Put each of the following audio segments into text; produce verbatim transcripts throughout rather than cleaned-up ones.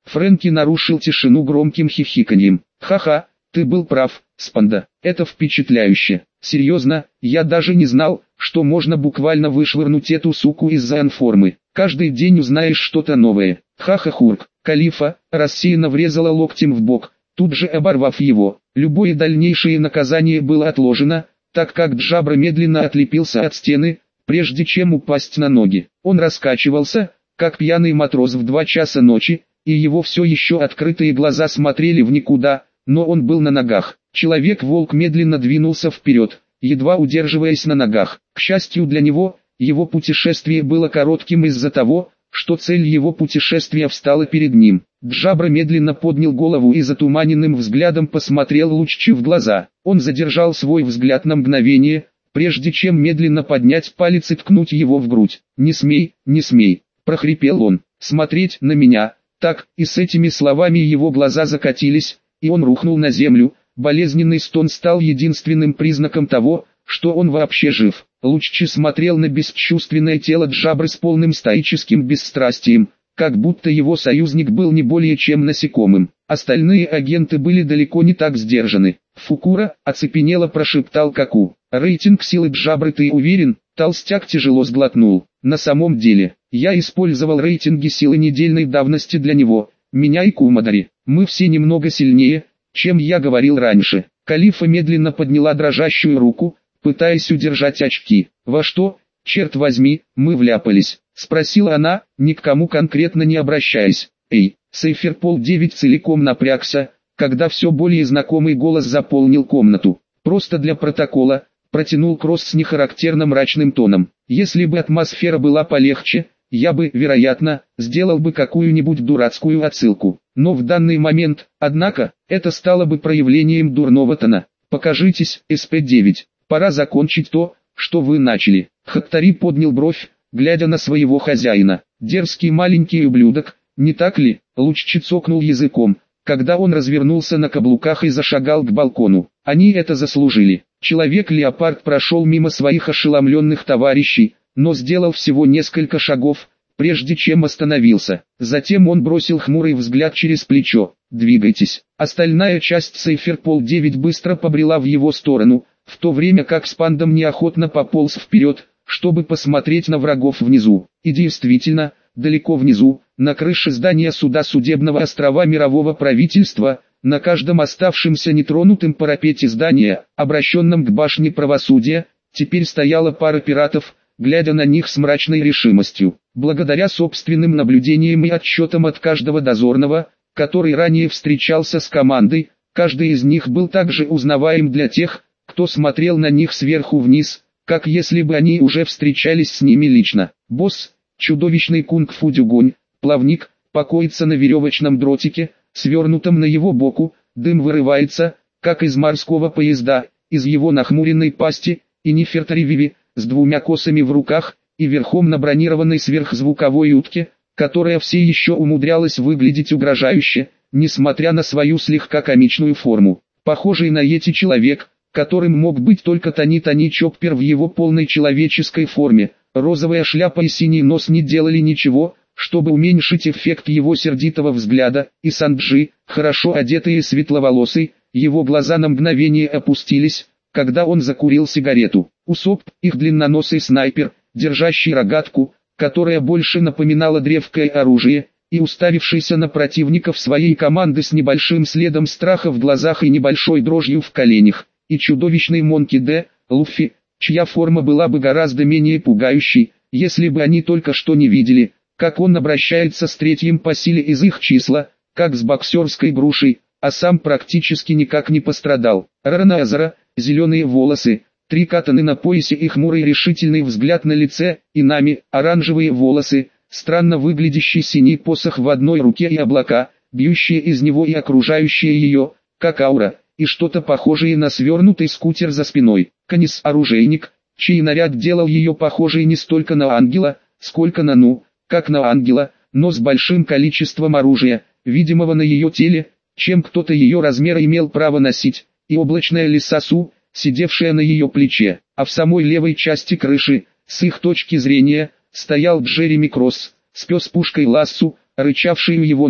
Фрэнки нарушил тишину громким хихиканьем. «Ха-ха, ты был прав, Спанда. Это впечатляюще. Серьезно, я даже не знал, что можно буквально вышвырнуть эту суку из-за анформы. Каждый день узнаешь что-то новое». Ха-ха-хурк. Калифа рассеянно врезала локтем в бок, тут же оборвав его. Любое дальнейшее наказание было отложено, так как Джабра медленно отлепился от стены, прежде чем упасть на ноги. Он раскачивался, как пьяный матрос в два часа ночи, и его все еще открытые глаза смотрели в никуда, но он был на ногах. Человек-волк медленно двинулся вперед, едва удерживаясь на ногах. К счастью для него, его путешествие было коротким из-за того, что цель его путешествия встала перед ним. Джабра медленно поднял голову и затуманенным взглядом посмотрел Луччи в глаза. Он задержал свой взгляд на мгновение, прежде чем медленно поднять палец и ткнуть его в грудь. «Не смей, не смей», — прохрипел он, — «смотреть на меня». Так, и с этими словами его глаза закатились, и он рухнул на землю. Болезненный стон стал единственным признаком того, что он вообще жив. Луччи смотрел на бесчувственное тело Джабры с полным стоическим бесстрастием, как будто его союзник был не более чем насекомым. Остальные агенты были далеко не так сдержаны. «Фукура», — оцепенело прошептал Каку. «Рейтинг силы Джабры, ты уверен?» Толстяк тяжело сглотнул. «На самом деле, я использовал рейтинги силы недельной давности для него, меня и Кумадари. Мы все немного сильнее, чем я говорил раньше». Калифа медленно подняла дрожащую руку, пытаясь удержать очки. «Во что, черт возьми, мы вляпались?» — спросила она, ни к кому конкретно не обращаясь. «Эй!» — Сейферпол девять целиком напрягся, когда все более знакомый голос заполнил комнату. «Просто для протокола», — протянул Кросс с нехарактерно мрачным тоном. «Если бы атмосфера была полегче, я бы, вероятно, сделал бы какую-нибудь дурацкую отсылку. Но в данный момент, однако, это стало бы проявлением дурного тона. Покажитесь, эс пэ девять. Пора закончить то, что вы начали». Хаттари поднял бровь, глядя на своего хозяина. «Дерзкий маленький ублюдок, не так ли?» Луччи цокнул языком, когда он развернулся на каблуках и зашагал к балкону. Они это заслужили. Человек-леопард прошел мимо своих ошеломленных товарищей, но сделал всего несколько шагов, прежде чем остановился. Затем он бросил хмурый взгляд через плечо. «Двигайтесь». Остальная часть Сейферпол девять быстро побрела в его сторону, в то время как Спандом неохотно пополз вперед, чтобы посмотреть на врагов внизу. И действительно, далеко внизу, на крыше здания суда судебного острова мирового правительства, на каждом оставшемся нетронутым парапете здания, обращенном к башне правосудия, теперь стояла пара пиратов, глядя на них с мрачной решимостью. Благодаря собственным наблюдениям и отчетам от каждого дозорного, который ранее встречался с командой, каждый из них был также узнаваем для тех, кто смотрел на них сверху вниз, как если бы они уже встречались с ними лично. Босс, чудовищный кунг-фу дюгонь, плавник, покоится на веревочном дротике, свернутом на его боку, дым вырывается, как из морского поезда, из его нахмуренной пасти, и Нефертари-Виви, с двумя косами в руках, и верхом на бронированной сверхзвуковой утке, которая все еще умудрялась выглядеть угрожающе, несмотря на свою слегка комичную форму. Похожий на Йети человек, которым мог быть только Тони-Тони Чоппер в его полной человеческой форме, розовая шляпа и синий нос не делали ничего, чтобы уменьшить эффект его сердитого взгляда, и Санджи, хорошо одетый и светловолосый, его глаза на мгновение опустились, когда он закурил сигарету. Усоп, их длинноносый снайпер, держащий рогатку, которая больше напоминала древкое оружие, и уставившийся на противников своей команды с небольшим следом страха в глазах и небольшой дрожью в коленях, и чудовищный Монки Д, Луффи, чья форма была бы гораздо менее пугающей, если бы они только что не видели, как он обращается с третьим по силе из их числа, как с боксерской грушей, а сам практически никак не пострадал. Рараназара, зеленые волосы, три катаны на поясе и хмурый решительный взгляд на лице, и нами, оранжевые волосы, странно выглядящий синий посох в одной руке и облака, бьющие из него и окружающие ее, как аура, и что-то похожее на свернутый скутер за спиной. Канис-оружейник, чей наряд делал ее похожей не столько на ангела, сколько на ну, как на ангела, но с большим количеством оружия, видимого на ее теле, чем кто-то ее размера имел право носить, и облачная лисасу, сидевшая на ее плече, а в самой левой части крыши, с их точки зрения, стоял Джереми Кросс, с пес-пушкой Лассу, рычавший у его ног,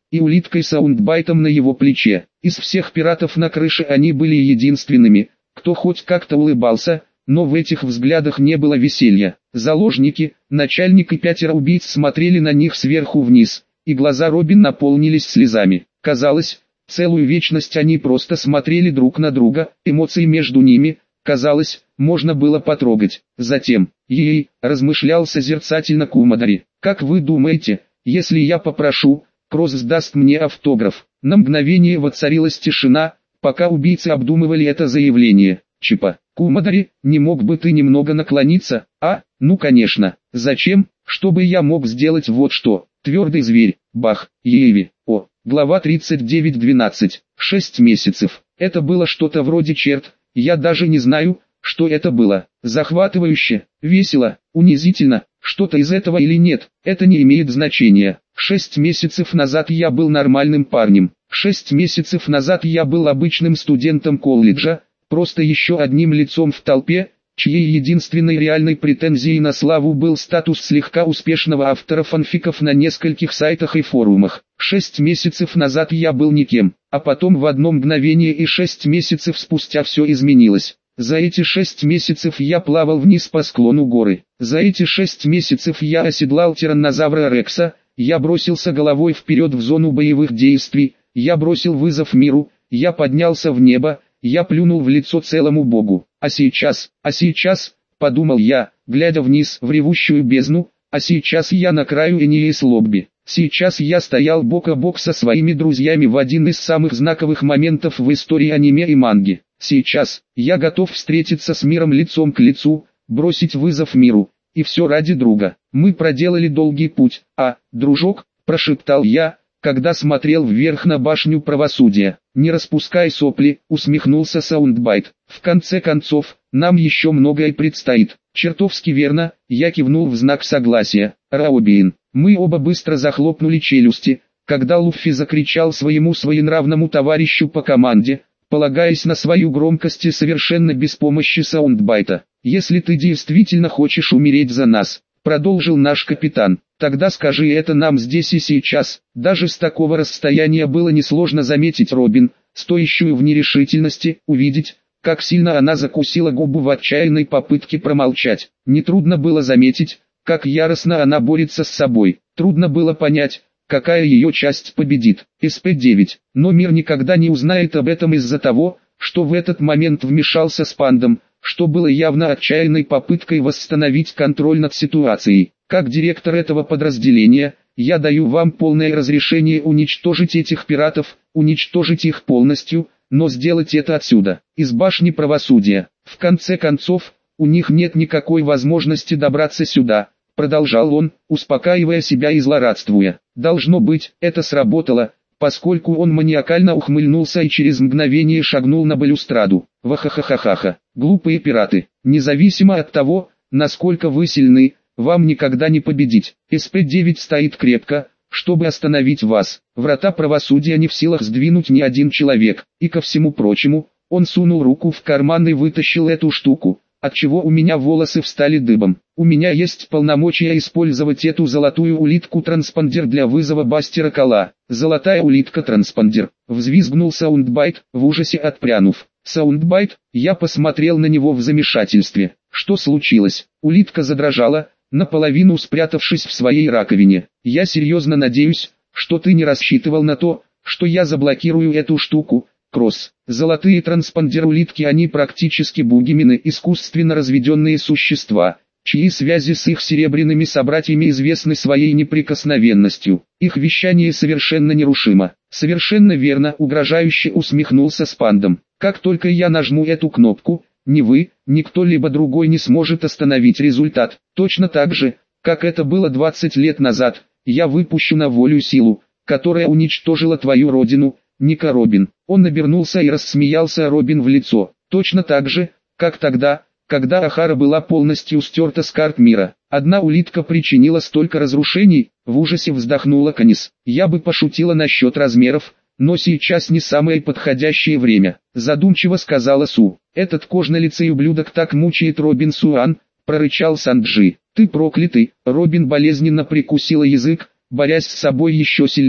и улиткой Саундбайтом на его плече. Из всех пиратов на крыше они были единственными, кто хоть как-то улыбался, но в этих взглядах не было веселья. Заложники, начальник и пятеро убийц смотрели на них сверху вниз, и глаза Робин наполнились слезами. Казалось, целую вечность они просто смотрели друг на друга, эмоции между ними, казалось, можно было потрогать. Затем, ей, размышлял созерцательно Кумадари, как вы думаете, если я попрошу, Кросс сдаст мне автограф? На мгновение воцарилась тишина, пока убийцы обдумывали это заявление. Чипа, Кумадари, не мог бы ты немного наклониться? А, ну конечно, зачем? Чтобы я мог сделать вот что. Твердый зверь, бах, Ееви, о, глава тридцать девять двенадцать, шесть месяцев. Это было что-то вроде черт, я даже не знаю, что это было. Захватывающе, весело, унизительно, что-то из этого или нет, это не имеет значения. Шесть месяцев назад я был нормальным парнем. Шесть месяцев назад я был обычным студентом колледжа, просто еще одним лицом в толпе, чьей единственной реальной претензией на славу был статус слегка успешного автора фанфиков на нескольких сайтах и форумах. Шесть месяцев назад я был никем, а потом в одно мгновение и шесть месяцев спустя все изменилось. За эти шесть месяцев я плавал вниз по склону горы. За эти шесть месяцев я оседлал тираннозавра Рекса, я бросился головой вперед в зону боевых действий, я бросил вызов миру, я поднялся в небо, я плюнул в лицо целому богу. А сейчас, а сейчас, подумал я, глядя вниз в ревущую бездну, а сейчас я на краю Энеис Лобби. Сейчас я стоял бок о бок со своими друзьями в один из самых знаковых моментов в истории аниме и манги. Сейчас я готов встретиться с миром лицом к лицу, бросить вызов миру, и все ради друга. Мы проделали долгий путь, а, дружок, прошептал я, когда смотрел вверх на башню правосудия. Не распускай сопли, усмехнулся Саундбайт. В конце концов, нам еще многое предстоит. Чертовски верно, я кивнул в знак согласия. Раобиин. Мы оба быстро захлопнули челюсти, когда Луффи закричал своему своенравному товарищу по команде, полагаясь на свою громкость и совершенно без помощи Саундбайта. «Если ты действительно хочешь умереть за нас», — продолжил наш капитан, — «тогда скажи это нам здесь и сейчас». Даже с такого расстояния было несложно заметить Робин, стоящую в нерешительности, увидеть, как сильно она закусила губу в отчаянной попытке промолчать. Нетрудно было заметить, как яростно она борется с собой. Трудно было понять, какая ее часть победит. эс пэ девять. Но мир никогда не узнает об этом из-за того, что в этот момент вмешался Спандом, что было явно отчаянной попыткой восстановить контроль над ситуацией. Как директор этого подразделения, я даю вам полное разрешение уничтожить этих пиратов, уничтожить их полностью, но сделать это отсюда, из башни правосудия. В конце концов, у них нет никакой возможности добраться сюда, продолжал он, успокаивая себя и злорадствуя. Должно быть, это сработало, поскольку он маниакально ухмыльнулся и через мгновение шагнул на балюстраду. Вахахахахаха, глупые пираты, независимо от того, насколько вы сильны, вам никогда не победить. эс пэ девять стоит крепко, чтобы остановить вас. Врата правосудия не в силах сдвинуть ни один человек. И ко всему прочему, он сунул руку в карман и вытащил эту штуку, отчего у меня волосы встали дыбом. У меня есть полномочия использовать эту золотую улитку-транспондер для вызова Бастера Кола. Золотая улитка-транспондер. Взвизгнул Саундбайт, в ужасе отпрянув. Саундбайт, я посмотрел на него в замешательстве. Что случилось? Улитка задрожала, наполовину спрятавшись в своей раковине. Я серьезно надеюсь, что ты не рассчитывал на то, что я заблокирую эту штуку, Кросс. Золотые транспондер-улитки, они практически бугимены, искусственно разведенные существа, чьи связи с их серебряными собратьями известны своей неприкосновенностью. Их вещание совершенно нерушимо. Совершенно верно, угрожающе усмехнулся Спандом. Как только я нажму эту кнопку, ни вы, ни кто-либо другой не сможет остановить результат. Точно так же, как это было двадцать лет назад, я выпущу на волю силу, которая уничтожила твою родину, Ника Робин. Он обернулся и рассмеялся Робин в лицо. Точно так же, как тогда, когда Ахара была полностью стерта с карт мира. Одна улитка причинила столько разрушений, в ужасе вздохнула Канис. Я бы пошутила насчет размеров, но сейчас не самое подходящее время, задумчиво сказала Су. Этот кожнолицый ублюдок так мучает Робин Суан, прорычал Санджи. Ты проклятый, Робин болезненно прикусила язык, борясь с собой еще сильнее.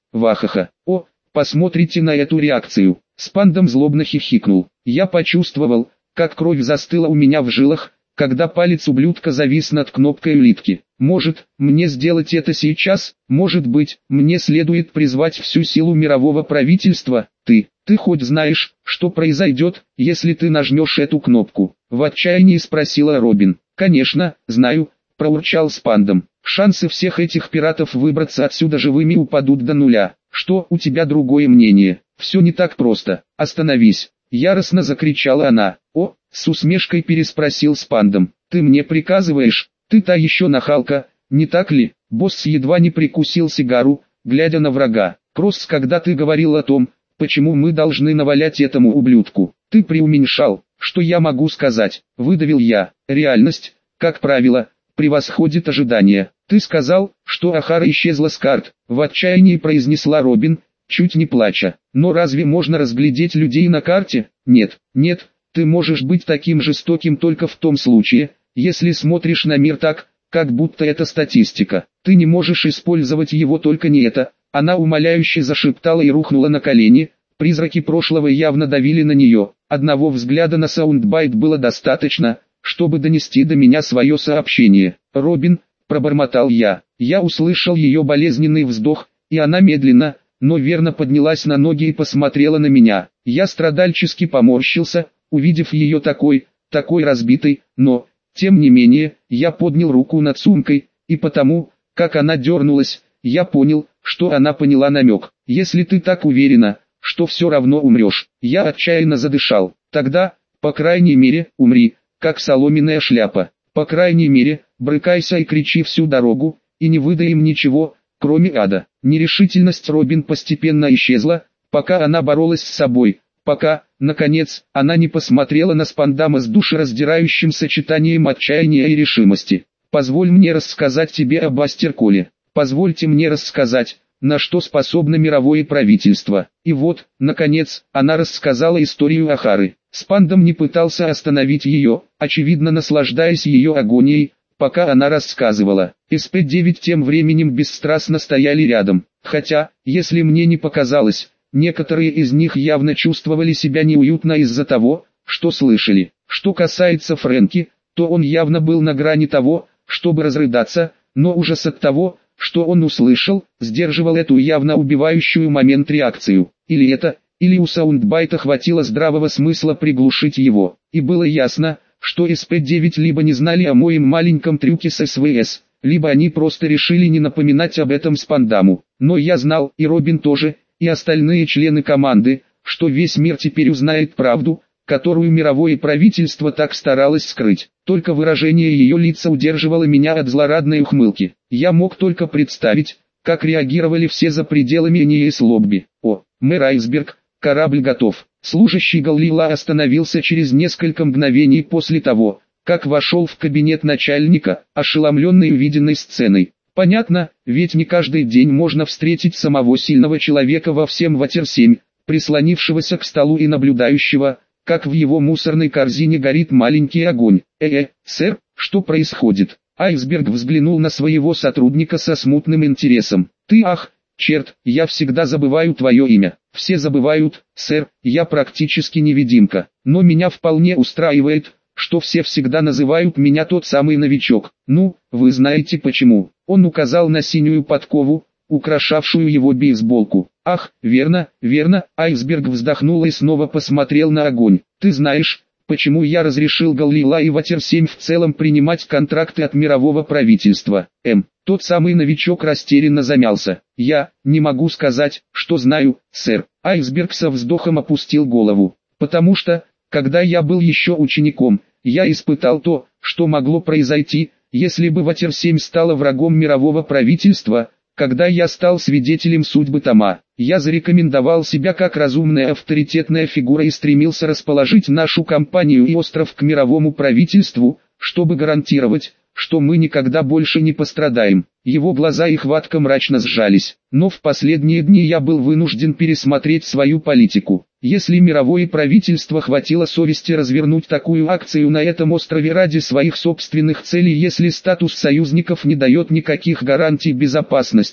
Вахаха. О, посмотрите на эту реакцию. Спандом злобно хихикнул. Я почувствовал, как кровь застыла у меня в жилах, когда палец ублюдка завис над кнопкой улитки. Может, мне сделать это сейчас? Может быть, мне следует призвать всю силу мирового правительства? Ты, ты хоть знаешь, что произойдет, если ты нажмешь эту кнопку? В отчаянии спросила Робин. Конечно, знаю, проурчал Спандом. Шансы всех этих пиратов выбраться отсюда живыми упадут до нуля. Что, у тебя другое мнение? Все не так просто. Остановись. Яростно закричала она. О, с усмешкой переспросил Спандом. Ты мне приказываешь? Ты та еще нахалка, не так ли? Босс едва не прикусил сигару, глядя на врага. Кросс, когда ты говорил о том, почему мы должны навалять этому ублюдку, ты преуменьшал. Что я могу сказать? Выдавил я. Реальность, как правило, превосходит ожидания. Ты сказал, что Охара исчезла с карт, в отчаянии произнесла Робин, чуть не плача. Но разве можно разглядеть людей на карте? Нет, нет, ты можешь быть таким жестоким только в том случае, если смотришь на мир так, как будто это статистика. Ты не можешь использовать его, только не это. Она умоляюще зашептала и рухнула на колени. Призраки прошлого явно давили на нее. Одного взгляда на саундбайт было достаточно, чтобы донести до меня свое сообщение. «Робин», — пробормотал я. Я услышал ее болезненный вздох, и она медленно, но верно поднялась на ноги и посмотрела на меня. Я страдальчески поморщился, увидев ее такой, такой разбитой, но, тем не менее, я поднял руку над сумкой, и потому, как она дернулась, я понял, что она поняла намек. «Если ты так уверена, что все равно умрешь», я отчаянно задышал. «Тогда, по крайней мере, умри, как соломенная шляпа. По крайней мере, брыкайся и кричи всю дорогу, и не выдай им ничего, кроме ада». Нерешительность Робин постепенно исчезла, пока она боролась с собой, пока, наконец, она не посмотрела на Спандама с душераздирающим сочетанием отчаяния и решимости. «Позволь мне рассказать тебе об Астерколе. Позвольте мне рассказать, на что способно мировое правительство». И вот, наконец, она рассказала историю Охары. Спандам не пытался остановить ее, очевидно наслаждаясь ее агонией, пока она рассказывала. эс пэ девять тем временем бесстрастно стояли рядом, хотя, если мне не показалось, некоторые из них явно чувствовали себя неуютно из-за того, что слышали. Что касается Фрэнки, то он явно был на грани того, чтобы разрыдаться, но ужас от того, что он услышал, сдерживал эту явно убивающую момент реакцию. Или это, или у саундбайта хватило здравого смысла приглушить его. И было ясно, что эс пэ девять либо не знали о моем маленьком трюке с эс вэ эс, либо они просто решили не напоминать об этом Спандаму. Но я знал, и Робин тоже, и остальные члены команды, что весь мир теперь узнает правду, которую мировое правительство так старалось скрыть. Только выражение ее лица удерживало меня от злорадной ухмылки. Я мог только представить, как реагировали все за пределами Ниес-Лобби. О, мэр Айсберг, корабль готов. Служащий Галлила остановился через несколько мгновений после того, как вошел в кабинет начальника, ошеломленный увиденной сценой. Понятно, ведь не каждый день можно встретить самого сильного человека во всем Ватер семь, прислонившегося к столу и наблюдающего, как в его мусорной корзине горит маленький огонь. «Э-э, сэр, что происходит?» Айсберг взглянул на своего сотрудника со смутным интересом. «Ты, ах, черт, я всегда забываю твое имя». «Все забывают, сэр, я практически невидимка, но меня вполне устраивает, что все всегда называют меня тот самый новичок. Ну, вы знаете почему». Он указал на синюю подкову, украшавшую его бейсболку. «Ах, верно, верно», Айсберг вздохнул и снова посмотрел на огонь. «Ты знаешь, почему я разрешил Галлила и Ватер семь в целом принимать контракты от мирового правительства?» М. Тот самый новичок растерянно замялся. «Я не могу сказать, что знаю, сэр». Айсберг со вздохом опустил голову. «Потому что, когда я был еще учеником, я испытал то, что могло произойти, если бы Ватер семь стала врагом мирового правительства. Когда я стал свидетелем судьбы Тома, я зарекомендовал себя как разумная авторитетная фигура и стремился расположить нашу компанию и остров к мировому правительству, чтобы гарантировать, что мы никогда больше не пострадаем». Его глаза и хватка мрачно сжались. «Но в последние дни я был вынужден пересмотреть свою политику. Если мировое правительство хватило совести развернуть такую акцию на этом острове ради своих собственных целей, если статус союзников не дает никаких гарантий безопасности,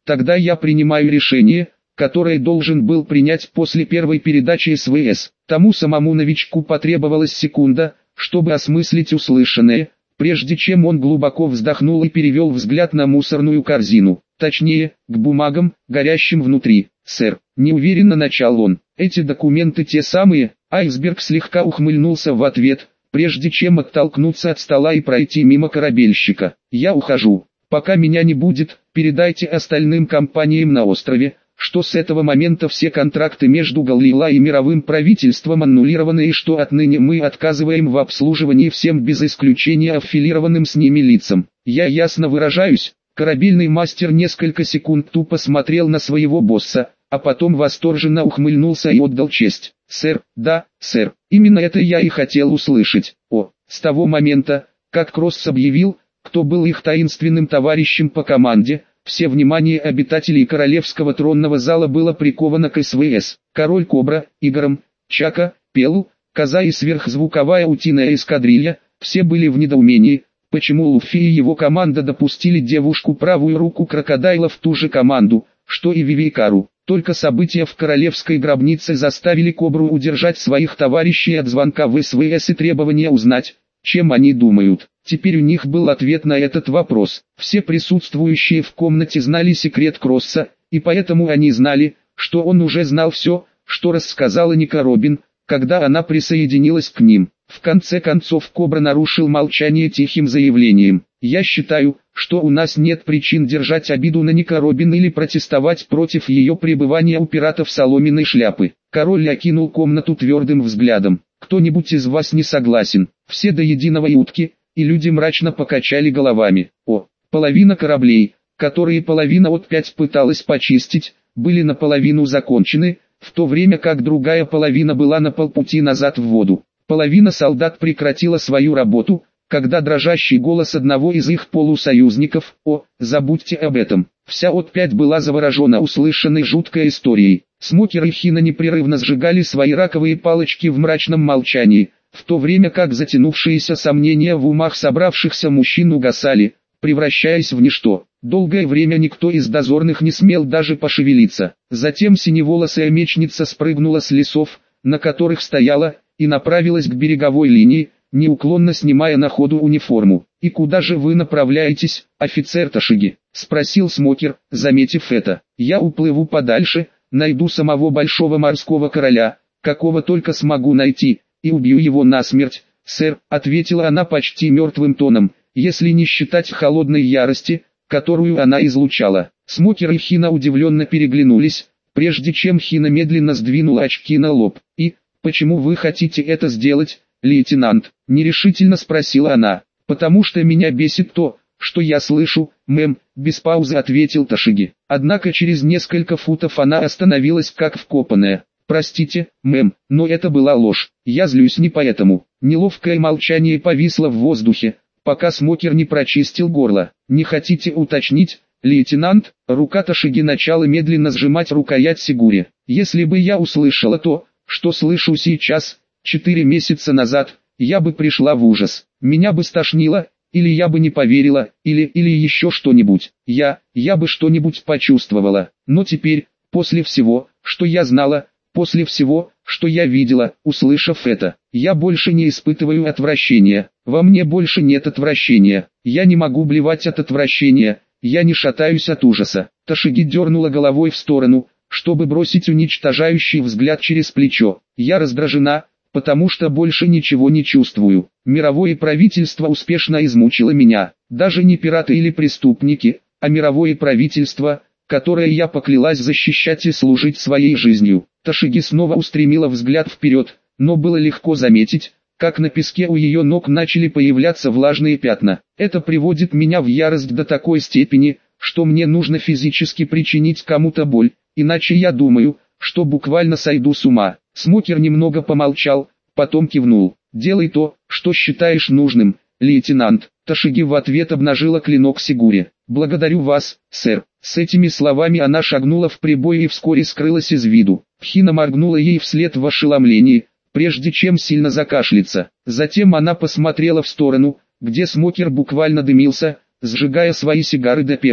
Тогда я принимаю решение, которое должен был принять после первой передачи СВС. Тому самому новичку потребовалась секунда, чтобы осмыслить услышанное, прежде чем он глубоко вздохнул и перевел взгляд на мусорную корзину. Точнее, к бумагам, горящим внутри. «Сэр», — неуверенно начал он, — «эти документы те самые?» Айсберг слегка ухмыльнулся в ответ, прежде чем оттолкнуться от стола и пройти мимо корабельщика. «Я ухожу. Пока меня не будет, передайте остальным компаниям на острове, что с этого момента все контракты между Галлила и мировым правительством аннулированы и что отныне мы отказываем в обслуживании всем без исключения аффилированным с ними лицам. Я ясно выражаюсь». Корабельный мастер несколько секунд тупо смотрел на своего босса, а потом восторженно ухмыльнулся и отдал честь. «Сэр, да, сэр, именно это я и хотел услышать». О, с того момента, как Кросс объявил, кто был их таинственным товарищем по команде, все внимание обитателей Королевского тронного зала было приковано к СВС. Король Кобра, Игорем, Чака, Пелу, Коза и сверхзвуковая утиная эскадрилья, все были в недоумении, почему Луффи и его команда допустили девушку правую руку крокодайла в ту же команду, что и Вивейкару. Только события в королевской гробнице заставили Кобру удержать своих товарищей от звонка в СВС и требования узнать, чем они думают. Теперь у них был ответ на этот вопрос. Все присутствующие в комнате знали секрет Кросса, и поэтому они знали, что он уже знал все, что рассказала Ника Робин, когда она присоединилась к ним. В конце концов Кобра нарушил молчание тихим заявлением: «Я считаю, что у нас нет причин держать обиду на Ника Робин или протестовать против ее пребывания у пиратов соломенной шляпы». Король окинул комнату твердым взглядом. «Кто-нибудь из вас не согласен?» Все до единого и утки, и люди мрачно покачали головами. О, половина кораблей, которые половина от пять пыталась почистить, были наполовину закончены, в то время как другая половина была на полпути назад в воду. Половина солдат прекратила свою работу, когда дрожащий голос одного из их полусоюзников: «О, забудьте об этом». Вся от пять была заворожена услышанной жуткой историей. Смокер и Хина непрерывно сжигали свои раковые палочки в мрачном молчании, в то время как затянувшиеся сомнения в умах собравшихся мужчин угасали, превращаясь в ничто. Долгое время никто из дозорных не смел даже пошевелиться. Затем синеволосая мечница спрыгнула с лесов, на которых стояла, и направилась к береговой линии, неуклонно снимая на ходу униформу. «И куда же вы направляетесь, офицер Ташиги?» — спросил Смокер, заметив это. «Я уплыву подальше, найду самого большого морского короля, какого только смогу найти, и убью его насмерть, сэр», — ответила она почти мертвым тоном, если не считать холодной ярости, которую она излучала. Смокер и Хина удивленно переглянулись, прежде чем Хина медленно сдвинула очки на лоб. «И, почему вы хотите это сделать, лейтенант?» — нерешительно спросила она. «Потому что меня бесит то, что я слышу, мэм», — без паузы ответил Ташиги. Однако через несколько футов она остановилась как вкопанная. «Простите, мэм, но это была ложь. Я злюсь не поэтому». Неловкое молчание повисло в воздухе, пока Смокер не прочистил горло. «Не хотите уточнить, лейтенант?» Рука Ташиги начала медленно сжимать рукоять Сигури. «Если бы я услышала то, что слышу сейчас, четыре месяца назад, я бы пришла в ужас. Меня бы стошнило, или я бы не поверила, или, или еще что-нибудь. Я, я бы что-нибудь почувствовала. Но теперь, после всего, что я знала, после всего, что я видела, услышав это, я больше не испытываю отвращения. Во мне больше нет отвращения. Я не могу блевать от отвращения, я не шатаюсь от ужаса». Ташиги дернула головой в сторону, чтобы бросить уничтожающий взгляд через плечо. «Я раздражена, потому что больше ничего не чувствую. Мировое правительство успешно измучило меня. Даже не пираты или преступники, а мировое правительство, которое я поклялась защищать и служить своей жизнью». Ташиги снова устремила взгляд вперед, но было легко заметить, как на песке у ее ног начали появляться влажные пятна. «Это приводит меня в ярость до такой степени, что мне нужно физически причинить кому-то боль, иначе я думаю, что буквально сойду с ума». Смокер немного помолчал, потом кивнул. «Делай то, что считаешь нужным, лейтенант». Ташиги в ответ обнажила клинок Сигури. «Благодарю вас, сэр». С этими словами она шагнула в прибой и вскоре скрылась из виду. Хина моргнула ей вслед в ошеломлении, прежде чем сильно закашляться. Затем она посмотрела в сторону, где Смокер буквально дымился, сжигая свои сигары до пепла.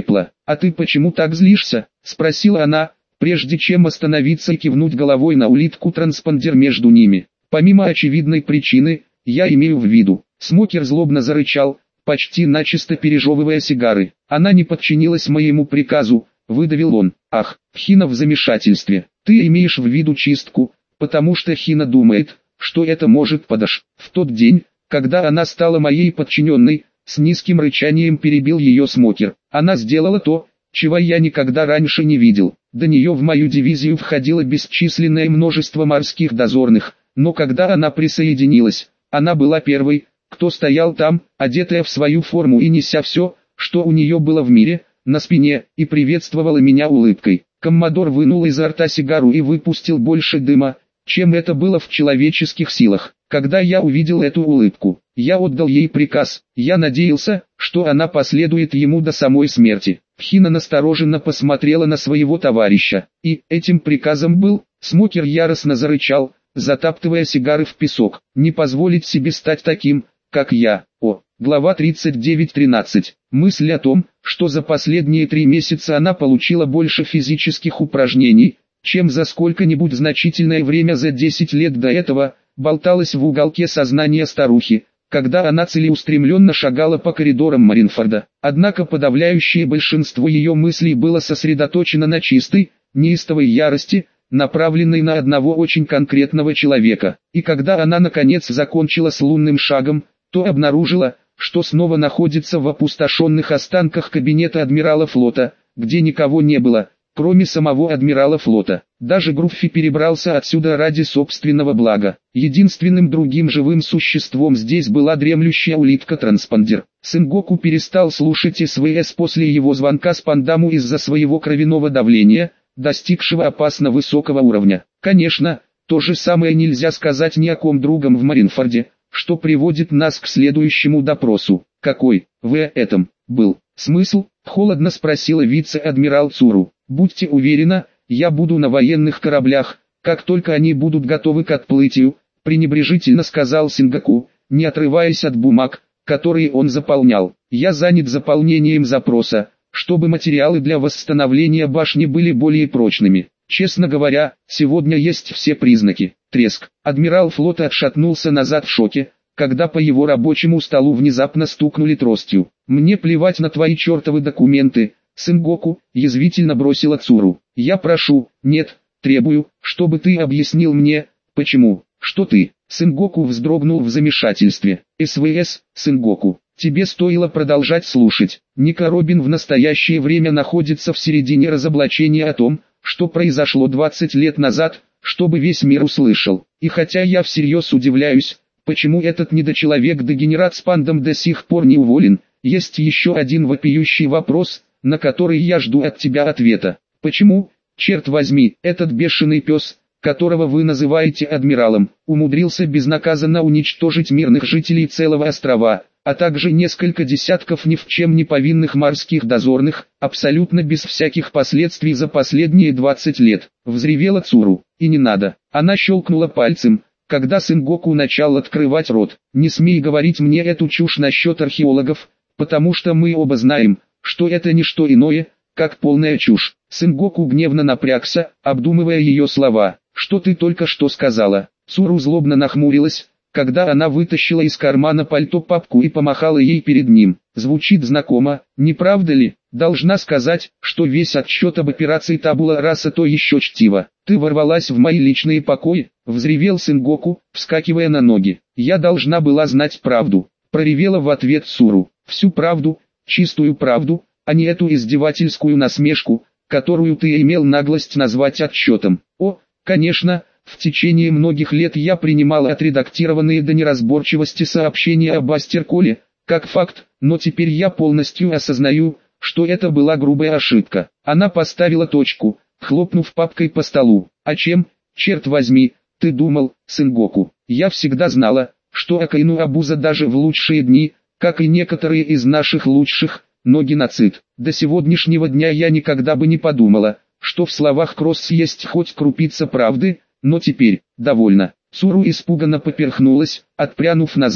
«А ты почему так злишься?» – спросила она, прежде чем остановиться и кивнуть головой на улитку-транспондер между ними. «Помимо очевидной причины, я имею в виду». Смокер злобно зарычал, почти начисто пережевывая сигары. «Она не подчинилась моему приказу», – выдавил он. «Ах, Хина в замешательстве. Ты имеешь в виду чистку, потому что Хина думает, что это может подож». В тот день, когда она стала моей подчиненной, с низким рычанием перебил ее Смокер. Она сделала то, чего я никогда раньше не видел. До нее в мою дивизию входило бесчисленное множество морских дозорных, но когда она присоединилась, она была первой, кто стоял там, одетая в свою форму и неся все, что у нее было в мире, на спине, и приветствовала меня улыбкой. Коммодор вынул изо рта сигару и выпустил больше дыма, чем это было в человеческих силах. Когда я увидел эту улыбку, я отдал ей приказ. Я надеялся, что она последует ему до самой смерти. Хина настороженно посмотрела на своего товарища, и этим приказом был, Смокер яростно зарычал, затаптывая сигары в песок, не позволить себе стать таким, как я. О, глава тридцать девять тринадцать. Мысль о том, что за последние три месяца она получила больше физических упражнений, чем за сколько-нибудь значительное время за десять лет до этого, болталась в уголке сознания старухи, когда она целеустремленно шагала по коридорам Маринфорда. Однако подавляющее большинство ее мыслей было сосредоточено на чистой, неистовой ярости, направленной на одного очень конкретного человека. И когда она наконец закончила с лунным шагом, то обнаружила, что снова находится в опустошенных останках кабинета адмирала флота, где никого не было, кроме самого адмирала флота. Даже Груффи перебрался отсюда ради собственного блага. Единственным другим живым существом здесь была дремлющая улитка-транспондер. Сэнгоку перестал слушать СВС после его звонка Спандаму из-за своего кровяного давления, достигшего опасно высокого уровня. Конечно, то же самое нельзя сказать ни о ком другом в Маринфорде, что приводит нас к следующему допросу. Какой, в этом, был смысл? Холодно спросила вице-адмирал Цуру. Будьте уверены, я буду на военных кораблях, как только они будут готовы к отплытию, пренебрежительно сказал Сингоку, не отрываясь от бумаг, которые он заполнял. Я занят заполнением запроса, чтобы материалы для восстановления башни были более прочными. Честно говоря, сегодня есть все признаки. Треск. Адмирал флота отшатнулся назад в шоке, когда по его рабочему столу внезапно стукнули тростью. «Мне плевать на твои чертовы документы», Сэнгоку язвительно бросила Цуру. «Я прошу, нет, требую, чтобы ты объяснил мне, почему, что ты». Сэнгоку вздрогнул в замешательстве. «СВС, Сэнгоку, тебе стоило продолжать слушать. Ника Робин в настоящее время находится в середине разоблачения о том, что произошло двадцать лет назад, чтобы весь мир услышал. И хотя я всерьез удивляюсь, почему этот недочеловек-дегенерат Спандам до сих пор не уволен, есть еще один вопиющий вопрос, на который я жду от тебя ответа. Почему, черт возьми, этот бешеный пес, которого вы называете адмиралом, умудрился безнаказанно уничтожить мирных жителей целого острова, а также несколько десятков ни в чем не повинных морских дозорных, абсолютно без всяких последствий за последние двадцать лет?» Взревела Цуру. «И не надо». Она щелкнула пальцем, когда Сэнгоку начал открывать рот. «Не смей говорить мне эту чушь насчет археологов, потому что мы оба знаем, что это не что иное, как полная чушь». Сэнгоку гневно напрягся, обдумывая ее слова. «Что ты только что сказала?» Цуру злобно нахмурилась, когда она вытащила из кармана пальто папку и помахала ей перед ним. «Звучит знакомо, не правда ли? Должна сказать, что весь отчет об операции Табула Раса то еще чтиво. Ты ворвалась в мои личные покои», — взревел Сэнгоку, вскакивая на ноги. «Я должна была знать правду», — проревела в ответ Цуру. «Всю правду, чистую правду, а не эту издевательскую насмешку, которую ты имел наглость назвать отчетом. О, конечно, в течение многих лет я принимал отредактированные до неразборчивости сообщения об Астерколе, как факт, но теперь я полностью осознаю, что это была грубая ошибка». Она поставила точку, хлопнув папкой по столу. «А чем, черт возьми, ты думал, Сэнгоку? Я всегда знала, что Акаину Абуза даже в лучшие дни, как и некоторые из наших лучших, но геноцид. До сегодняшнего дня я никогда бы не подумала, что в словах Кросс есть хоть крупица правды, но теперь, довольно». Цуру испуганно поперхнулась, отпрянув назад,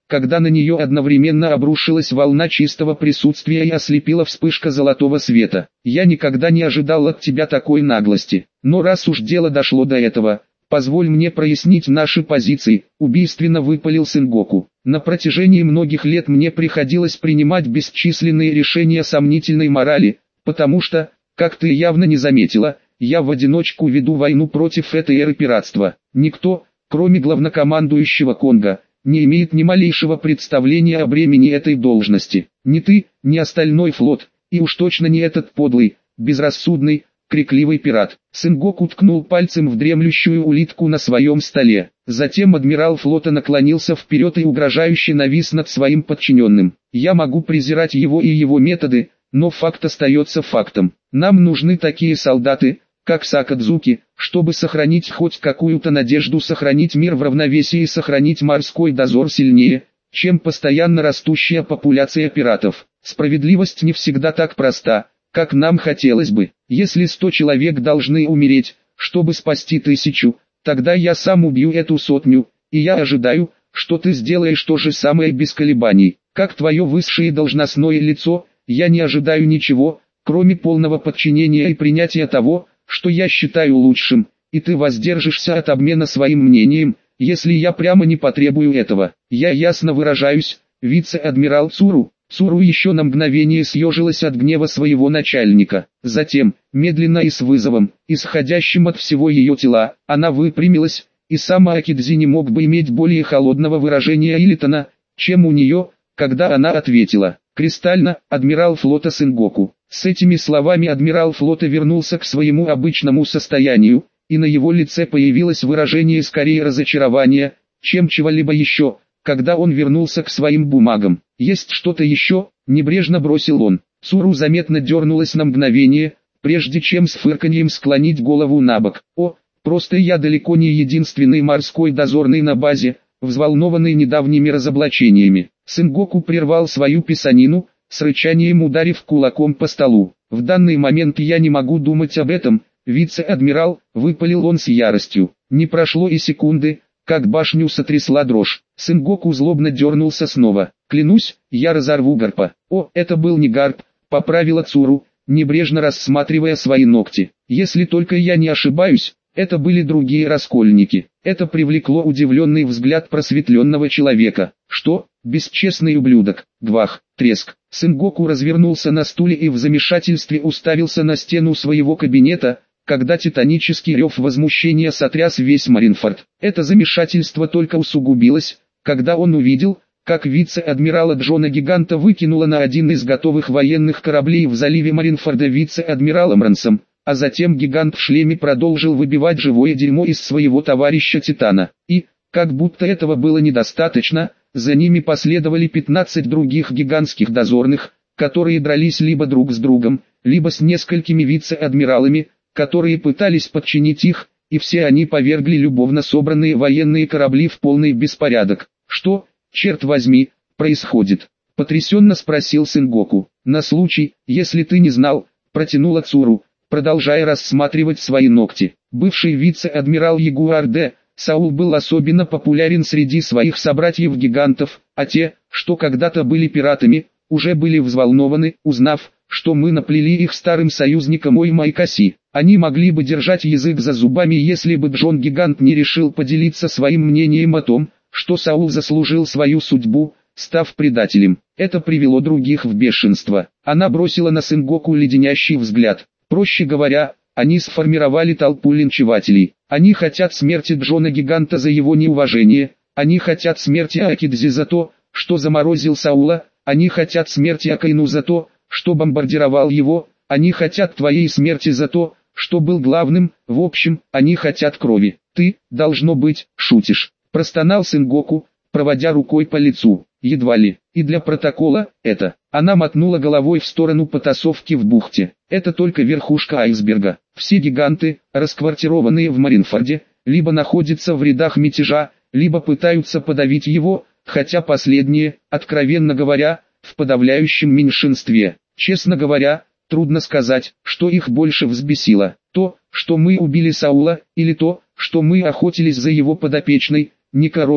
когда на нее одновременно обрушилась волна чистого присутствия и ослепила вспышка золотого света. «Я никогда не ожидал от тебя такой наглости, но раз уж дело дошло до этого, позволь мне прояснить наши позиции», — убийственно выпалил Сэнгоку. «На протяжении многих лет мне приходилось принимать бесчисленные решения сомнительной морали, потому что, как ты явно не заметила, я в одиночку веду войну против этой эры пиратства. Никто, кроме главнокомандующего Конга, не имеет ни малейшего представления о бремени этой должности. Ни ты, ни остальной флот, и уж точно не этот подлый, безрассудный, крикливый пират». Сэнгоку ткнул пальцем в дремлющую улитку на своем столе. Затем адмирал флота наклонился вперед и угрожающе навис над своим подчиненным. «Я могу презирать его и его методы, но факт остается фактом. Нам нужны такие солдаты, как Сакадзуки, чтобы сохранить хоть какую-то надежду сохранить мир в равновесии и сохранить морской дозор сильнее, чем постоянно растущая популяция пиратов. Справедливость не всегда так проста, как нам хотелось бы. Если сто человек должны умереть, чтобы спасти тысячу, тогда я сам убью эту сотню, и я ожидаю, что ты сделаешь то же самое без колебаний. Как твое высшее должностное лицо, я не ожидаю ничего, кроме полного подчинения и принятия того, что я считаю лучшим, и ты воздержишься от обмена своим мнением, если я прямо не потребую этого. Я ясно выражаюсь, вице-адмирал Цуру». Цуру еще на мгновение съежилась от гнева своего начальника. Затем, медленно и с вызовом, исходящим от всего ее тела, она выпрямилась, и сам Акидзи не мог бы иметь более холодного выражения или тона, чем у нее, когда она ответила: «Кристально, адмирал флота Сэнгоку». С этими словами адмирал флота вернулся к своему обычному состоянию, и на его лице появилось выражение скорее разочарования, чем чего-либо еще, когда он вернулся к своим бумагам. «Есть что-то еще?» – небрежно бросил он. Цуру заметно дернулась на мгновение, прежде чем с фырканьем склонить голову на бок. «О, просто я далеко не единственный морской дозорный на базе, взволнованный недавними разоблачениями». Сэнгоку прервал свою писанину, с рычанием ударив кулаком по столу. «В данный момент я не могу думать об этом, вице-адмирал», — выпалил он с яростью. Не прошло и секунды, как башню сотрясла дрожь. Сэнгоку злобно дернулся снова. «Клянусь, я разорву гарпа». «О, это был не гарп», — поправила Цуру, небрежно рассматривая свои ногти. «Если только я не ошибаюсь, это были другие раскольники». Это привлекло удивленный взгляд просветленного человека. «Что? Бесчестный ублюдок!» Гвах, треск. Сэнгоку развернулся на стуле и в замешательстве уставился на стену своего кабинета, когда титанический рев возмущения сотряс весь Маринфорд. Это замешательство только усугубилось, когда он увидел, как вице-адмирала Джона Гиганта выкинуло на один из готовых военных кораблей в заливе Маринфорда вице-адмиралом Рансом, а затем гигант в шлеме продолжил выбивать живое дерьмо из своего товарища Титана. И, как будто этого было недостаточно, за ними последовали пятнадцать других гигантских дозорных, которые дрались либо друг с другом, либо с несколькими вице-адмиралами, которые пытались подчинить их, и все они повергли любовно собранные военные корабли в полный беспорядок. «Что, черт возьми, происходит?» — потрясенно спросил Сэнгоку. «На случай, если ты не знал», — протянула Цуру, продолжая рассматривать свои ногти. Бывший вице-адмирал Ягуар Д. Саул был особенно популярен среди своих собратьев-гигантов, а те, что когда-то были пиратами, уже были взволнованы, узнав, что мы наплели их старым союзникам Ой-Майкаси. Они могли бы держать язык за зубами, если бы Джон Гигант не решил поделиться своим мнением о том, что Саул заслужил свою судьбу, став предателем. Это привело других в бешенство. Она бросила на Сэнгоку леденящий взгляд. Проще говоря, они сформировали толпу линчевателей. Они хотят смерти Джона Гиганта за его неуважение, они хотят смерти Акидзи за то, что заморозил Саула, они хотят смерти Акаину за то, что бомбардировал его, они хотят твоей смерти за то, что был главным, в общем, они хотят крови. Ты, должно быть, шутишь, простонал Сэнгоку, проводя рукой по лицу. Едва ли, и для протокола, это. Она мотнула головой в сторону потасовки в бухте. Это только верхушка айсберга. Все гиганты, расквартированные в Маринфорде, либо находятся в рядах мятежа, либо пытаются подавить его, хотя последние, откровенно говоря, в подавляющем меньшинстве. Честно говоря, трудно сказать, что их больше взбесило. То, что мы убили Саула, или то, что мы охотились за его подопечной. Ника Робин,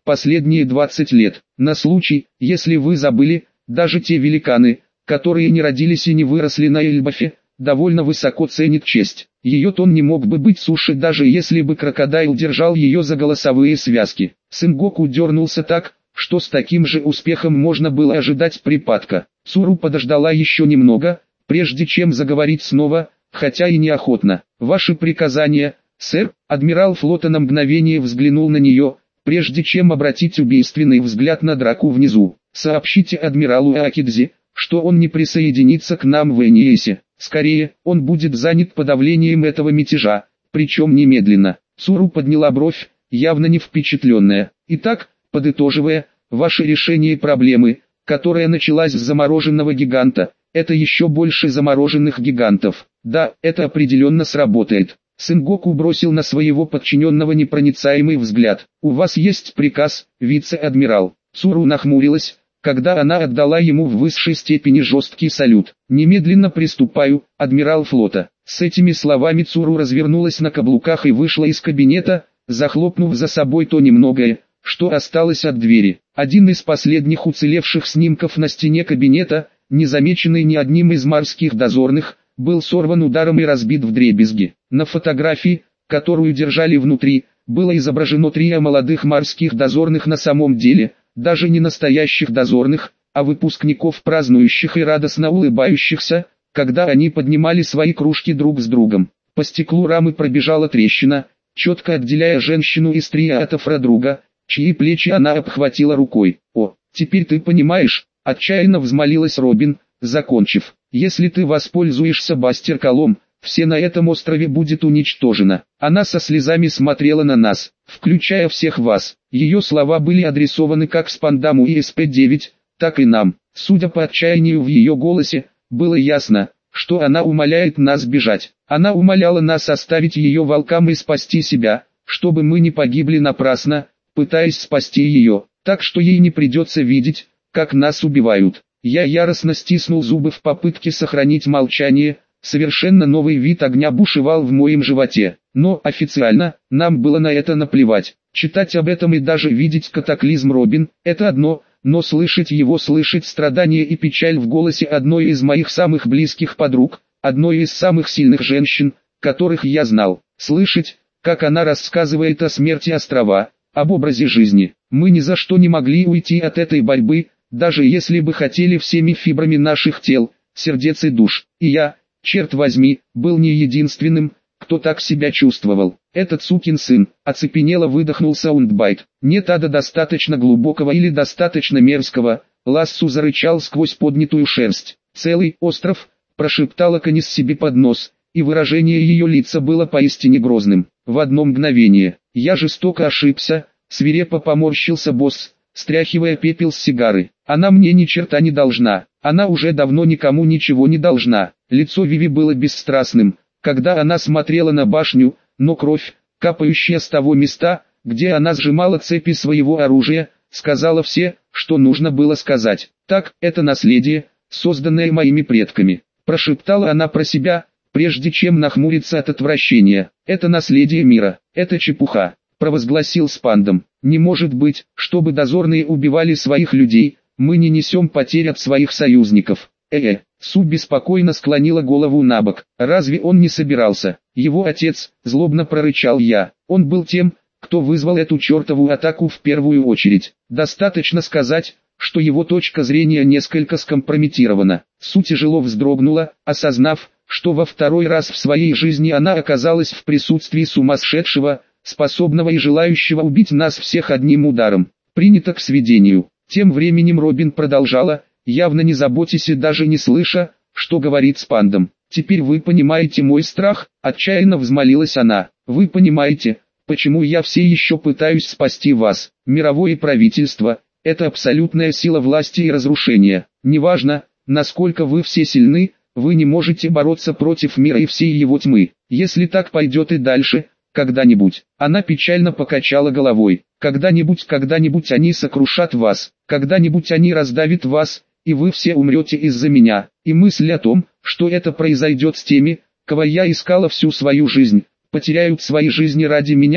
последние двадцать лет. На случай, если вы забыли, даже те великаны, которые не родились и не выросли на Эльбафе, довольно высоко ценит честь. Ее тон не мог бы быть суше, даже если бы крокодайл держал ее за голосовые связки. Сэнгоку дернулся так, что с таким же успехом можно было ожидать припадка. Цуру подождала еще немного, прежде чем заговорить снова, хотя и неохотно. «Ваши приказания, сэр?» Адмирал флота на мгновение взглянул на нее, прежде чем обратить убийственный взгляд на драку внизу. «Сообщите адмиралу Акидзе, что он не присоединится к нам в Эниэсе. Скорее, он будет занят подавлением этого мятежа, причем немедленно». Цуру подняла бровь, явно не впечатленная. «Итак, подытоживая, ваше решение проблемы, которая началась с замороженного гиганта, это еще больше замороженных гигантов. Да, это определенно сработает». Сэнгоку бросил на своего подчиненного непроницаемый взгляд. «У вас есть приказ, вице-адмирал?» Цуру нахмурилась, когда она отдала ему в высшей степени жесткий салют. «Немедленно приступаю, адмирал флота». С этими словами Цуру развернулась на каблуках и вышла из кабинета, захлопнув за собой то немногое, что осталось от двери. Один из последних уцелевших снимков на стене кабинета, незамеченный ни одним из морских дозорных, был сорван ударом и разбит вдребезги. На фотографии, которую держали внутри, было изображено трио молодых морских дозорных, на самом деле, даже не настоящих дозорных, а выпускников, празднующих и радостно улыбающихся, когда они поднимали свои кружки друг с другом. По стеклу рамы пробежала трещина, четко отделяя женщину из трио от Афродруга, чьи плечи она обхватила рукой. «О, теперь ты понимаешь», — отчаянно взмолилась Робин, закончив. «Если ты воспользуешься бастерколом, все на этом острове будет уничтожено». Она со слезами смотрела на нас, включая всех вас. Ее слова были адресованы как Спандаму и эс пэ девять, так и нам. Судя по отчаянию в ее голосе, было ясно, что она умоляет нас бежать. Она умоляла нас оставить ее волкам и спасти себя, чтобы мы не погибли напрасно, пытаясь спасти ее, так что ей не придется видеть, как нас убивают. Я яростно стиснул зубы в попытке сохранить молчание. Совершенно новый вид огня бушевал в моем животе, но официально нам было на это наплевать. Читать об этом и даже видеть катаклизм Робин – это одно, но слышать его, слышать страдания и печаль в голосе одной из моих самых близких подруг, одной из самых сильных женщин, которых я знал, слышать, как она рассказывает о смерти острова, об образе жизни. Мы ни за что не могли уйти от этой борьбы, даже если бы хотели всеми фибрами наших тел, сердец и душ. И я, черт возьми, был не единственным, кто так себя чувствовал. «Этот сукин сын», — оцепенело выдохнул Саундбайт. «Нет ада достаточно глубокого или достаточно мерзкого», — Лассу зарычал сквозь поднятую шерсть. «Целый остров», — прошептала Канис себе под нос, и выражение ее лица было поистине грозным. В одно мгновение. «Я жестоко ошибся», — свирепо поморщился босс, стряхивая пепел с сигары. «Она мне ни черта не должна. Она уже давно никому ничего не должна». Лицо Виви было бесстрастным, когда она смотрела на башню, но кровь, капающая с того места, где она сжимала цепи своего оружия, сказала все, что нужно было сказать. «Так, это наследие, созданное моими предками», — прошептала она про себя, прежде чем нахмуриться от отвращения. «Это наследие мира, это чепуха», — провозгласил Спандом. «Не может быть, чтобы дозорные убивали своих людей, мы не несем потерь от своих союзников». «Э-э», Су беспокойно склонила голову набок. «Разве он не собирался?» «Его отец», злобно прорычал я. «Он был тем, кто вызвал эту чертову атаку в первую очередь. Достаточно сказать, что его точка зрения несколько скомпрометирована». Су тяжело вздрогнула, осознав, что во второй раз в своей жизни она оказалась в присутствии сумасшедшего, способного и желающего убить нас всех одним ударом. «Принято к сведению». Тем временем Робин продолжала, явно не заботясь и даже не слыша, что говорит Спандом. «Теперь вы понимаете мой страх», — отчаянно взмолилась она. «Вы понимаете, почему я все еще пытаюсь спасти вас. Мировое правительство — это абсолютная сила власти и разрушения. Неважно, насколько вы все сильны, вы не можете бороться против мира и всей его тьмы. Если так пойдет и дальше, когда-нибудь». Она печально покачала головой. «Когда-нибудь, когда-нибудь они сокрушат вас, когда-нибудь они раздавят вас, и вы все умрете из-за меня». И мысль о том, что это произойдет с теми, кого я искала всю свою жизнь, потеряют свои жизни ради меня,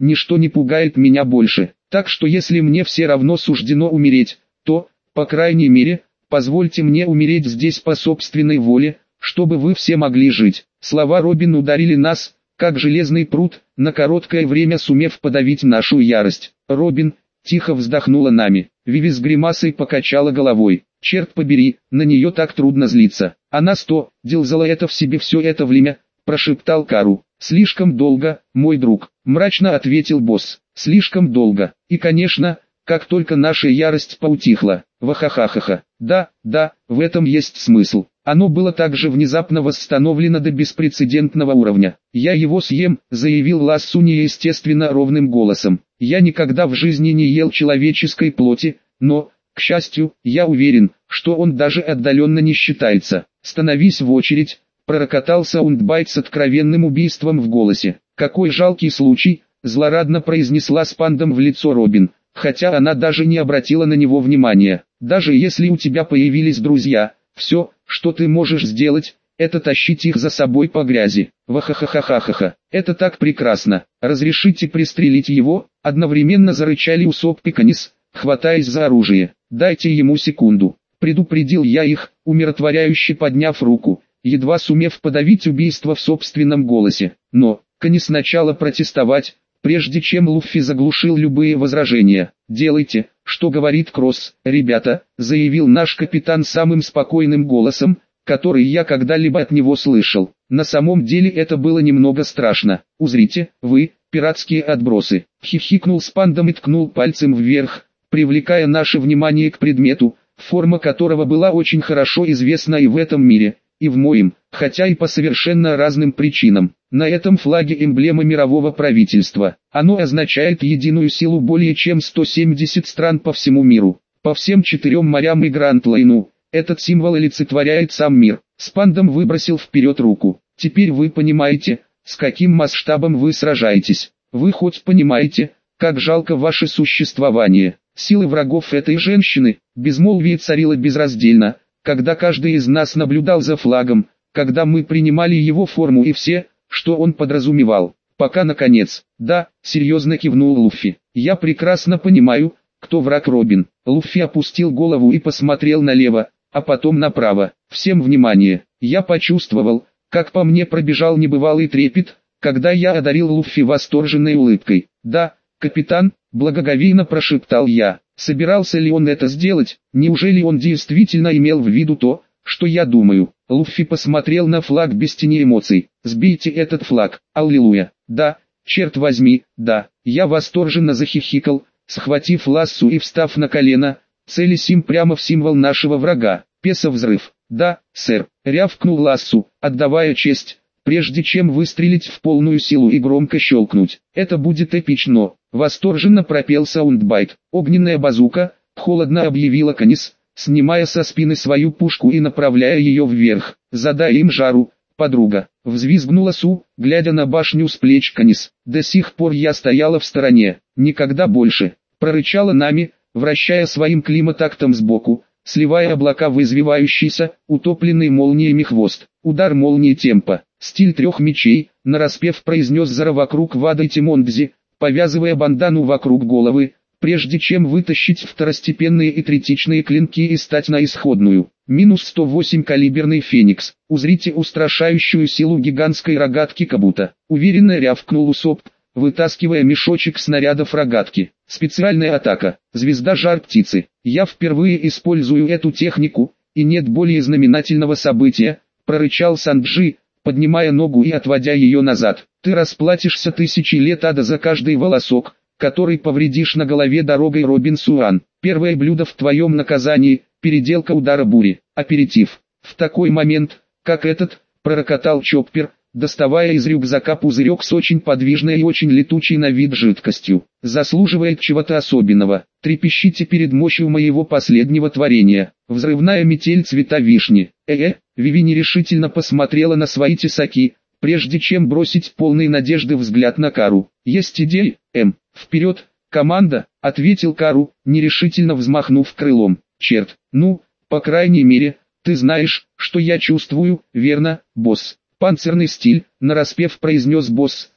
ничто не пугает меня больше. Так что если мне все равно суждено умереть, то, по крайней мере, позвольте мне умереть здесь по собственной воле, чтобы вы все могли жить». Слова Робин ударили нас, как железный прут, на короткое время сумев подавить нашу ярость. Робин тихо вздохнула нами. Виви с гримасой покачала головой. Черт побери, на нее так трудно злиться. Она сто, делала это в себе все это время, прошептал Кару. Слишком долго, мой друг, мрачно ответил босс. Слишком долго. И конечно, как только наша ярость поутихла, вахахахаха. Да, да, в этом есть смысл. Оно было также внезапно восстановлено до беспрецедентного уровня. «Я его съем», — заявил Лассу неестественно ровным голосом. «Я никогда в жизни не ел человеческой плоти, но, к счастью, я уверен, что он даже отдаленно не считается. Становись в очередь», — пророкотал Саундбайт с откровенным убийством в голосе. «Какой жалкий случай», — злорадно произнесла Спандом в лицо Робин, хотя она даже не обратила на него внимания. «Даже если у тебя появились друзья, все, что ты можешь сделать, это тащить их за собой по грязи». Вахахахахаха. «Это так прекрасно. Разрешите пристрелить его?» Одновременно зарычали Усоп и Канис, хватаясь за оружие. «Дайте ему секунду», — предупредил я их, умиротворяюще подняв руку, едва сумев подавить убийство в собственном голосе. Но Канис начала протестовать, прежде чем Луффи заглушил любые возражения. «Делайте, что говорит Кросс, ребята», — заявил наш капитан самым спокойным голосом, который я когда-либо от него слышал. На самом деле это было немного страшно. «Узрите, вы, пиратские отбросы», — хихикнул Спандом и ткнул пальцем вверх, привлекая наше внимание к предмету, форма которого была очень хорошо известна и в этом мире, и в моем, хотя и по совершенно разным причинам. На этом флаге эмблема мирового правительства. Оно означает единую силу более чем сто семьдесят стран по всему миру, по всем четырем морям и Гранд-Лайну. Этот символ олицетворяет сам мир. Спандом выбросил вперед руку. «Теперь вы понимаете, с каким масштабом вы сражаетесь. Вы хоть понимаете, как жалко ваше существование. Силы врагов этой женщины». Безмолвие царило безраздельно, когда каждый из нас наблюдал за флагом, когда мы принимали его форму и все, что он подразумевал. Пока наконец, «Да», серьезно кивнул Луффи. «Я прекрасно понимаю, кто враг Робин». Луффи опустил голову и посмотрел налево, а потом направо. «Всем внимание!» Я почувствовал, как по мне пробежал небывалый трепет, когда я одарил Луффи восторженной улыбкой. «Да, капитан», — благоговейно прошептал я. Собирался ли он это сделать? Неужели он действительно имел в виду то, что я думаю? Луффи посмотрел на флаг без тени эмоций. «Сбейте этот флаг, аллилуйя!» «Да, черт возьми, да!» Я восторженно захихикал, схватив лассу и встав на колено, целясь им прямо в символ нашего врага. Песо-взрыв. «Да, сэр», — рявкнул лассу, отдавая честь, прежде чем выстрелить в полную силу и громко щелкнуть. «Это будет эпично», — восторженно пропел Саундбайт. «Огненная базука», — холодно объявила Канис, снимая со спины свою пушку и направляя ее вверх. «Задай им жару, подруга», — взвизгнула Су, глядя на башню с плеч Канис. «До сих пор я стояла в стороне. Никогда больше», — прорычала Нами, вращая своим климатактом сбоку, сливая облака в извивающийся, утопленный молниями хвост. Удар молнии темпа. «Стиль трех мечей», — нараспев произнес Зара вокруг Вады Тимондзи, повязывая бандану вокруг головы, прежде чем вытащить второстепенные и третичные клинки и стать на исходную. Минус сто восемь калиберный феникс. Узрите устрашающую силу гигантской рогатки Кабута. Уверенно рявкнул Усоп, вытаскивая мешочек снарядов рогатки. Специальная атака. Звезда жар птицы. Я впервые использую эту технику, и нет более знаменательного события, прорычал Санджи, поднимая ногу и отводя ее назад. Ты расплатишься тысячи лет ада за каждый волосок, который повредишь на голове дорогой Робин Суан. Первое блюдо в твоем наказании – переделка удара бури. Аперитив. В такой момент, как этот, пророкотал Чоппер, доставая из рюкзака пузырек с очень подвижной и очень летучей на вид жидкостью. Заслуживает чего-то особенного. Трепещите перед мощью моего последнего творения. Взрывная метель цвета вишни. Э-э, Виви нерешительно посмотрела на свои тесаки, прежде чем бросить полный надежды взгляд на Кару. «Есть идеи, М?» «Вперед, команда!» — ответил Кару, нерешительно взмахнув крылом. «Черт, ну, по крайней мере, ты знаешь, что я чувствую, верно, босс?» «Панцирный стиль», — нараспев произнес босс,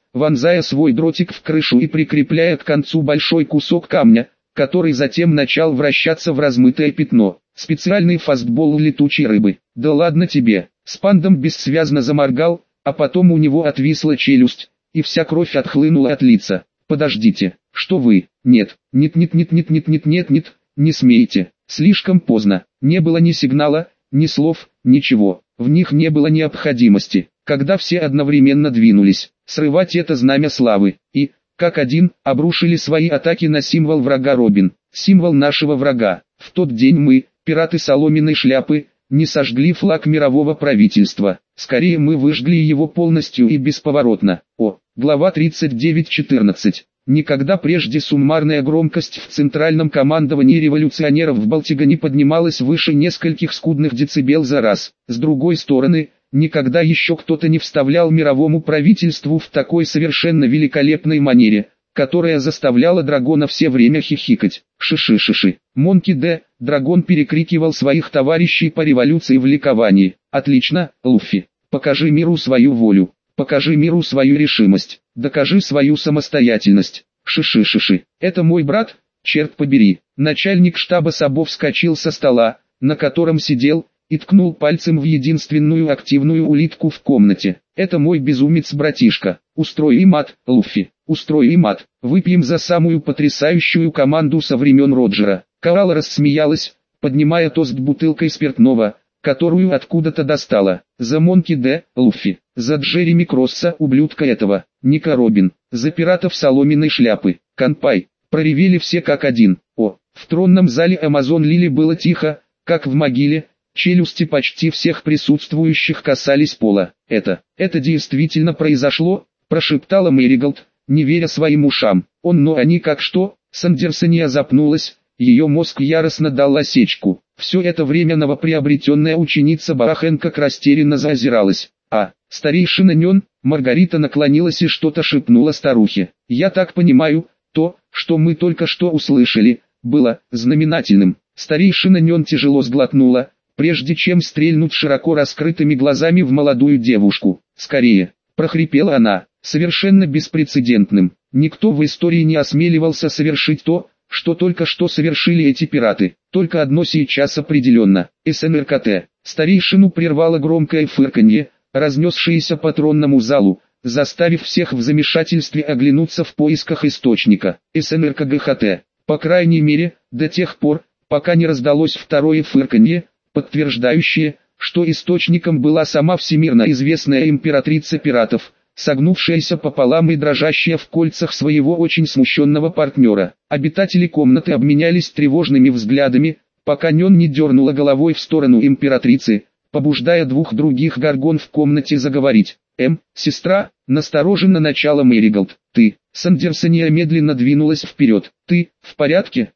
вонзая свой дротик в крышу и прикрепляя к концу большой кусок камня, который затем начал вращаться в размытое пятно. Специальный фастбол летучей рыбы. Да ладно тебе. Спандом бессвязно заморгал, а потом у него отвисла челюсть, и вся кровь отхлынула от лица. Подождите, что вы? Нет, нет, нет, нет, нет, нет, нет, нет, нет, не смейте. Слишком поздно. Не было ни сигнала, ни слов, ничего. В них не было необходимости. Когда все одновременно двинулись, срывать это знамя славы, и, как один, обрушили свои атаки на символ врага Робин, символ нашего врага. В тот день мы, пираты соломенной шляпы, не сожгли флаг мирового правительства. Скорее мы выжгли его полностью и бесповоротно. О, глава тридцать девять четырнадцать. Никогда прежде суммарная громкость в центральном командовании революционеров в Балтиго не поднималась выше нескольких скудных децибел за раз. С другой стороны, никогда еще кто-то не вставлял мировому правительству в такой совершенно великолепной манере, которая заставляла Драгона все время хихикать. Шиши-шиши. Монки Д. Драгон перекрикивал своих товарищей по революции в ликовании. Отлично, Луффи. Покажи миру свою волю. Покажи миру свою решимость. Докажи свою самостоятельность. Шиши-шиши. Это мой брат? Черт побери. Начальник штаба Сабо вскочил со стола, на котором сидел, и ткнул пальцем в единственную активную улитку в комнате. Это мой безумец-братишка. Устрой им ад, Луффи. Устрой им ад. Выпьем за самую потрясающую команду со времен Роджера. Коала рассмеялась, поднимая тост бутылкой спиртного, которую откуда-то достала. За Монки Д. Луффи. За Джереми Кросса, ублюдка этого. Ника Робин. За пиратов соломенной шляпы. Канпай. Проревели все как один. О, в тронном зале Амазон Лили было тихо, как в могиле. Челюсти почти всех присутствующих касались пола. Это, это действительно произошло, прошептала Мэриголд, не веря своим ушам. Он, но они как что? Сандерсония запнулась, ее мозг яростно дал осечку. Все это время новоприобретенная ученица Барахенкок растерянно заозиралась. А, старейшина Нен, Маргарита наклонилась и что-то шепнула старухе. Я так понимаю, то, что мы только что услышали, было знаменательным. Старейшина Нен тяжело сглотнула, прежде чем стрельнуть широко раскрытыми глазами в молодую девушку. «Скорее!» – прохрипела она, совершенно беспрецедентным. Никто в истории не осмеливался совершить то, что только что совершили эти пираты. Только одно сейчас определенно – СНРКТ. Старейшину прервало громкое фырканье, разнесшееся по тронному залу, заставив всех в замешательстве оглянуться в поисках источника. СНРКГХТ. По крайней мере, до тех пор, пока не раздалось второе фырканье, подтверждающее, что источником была сама всемирно известная императрица пиратов, согнувшаяся пополам и дрожащая в кольцах своего очень смущенного партнера. Обитатели комнаты обменялись тревожными взглядами, пока Нен не дернула головой в сторону императрицы, побуждая двух других горгон в комнате заговорить. «Эм, сестра», настороженно начала Мэриголд. «Ты». Сандерсония медленно двинулась вперед. «Ты, в порядке?»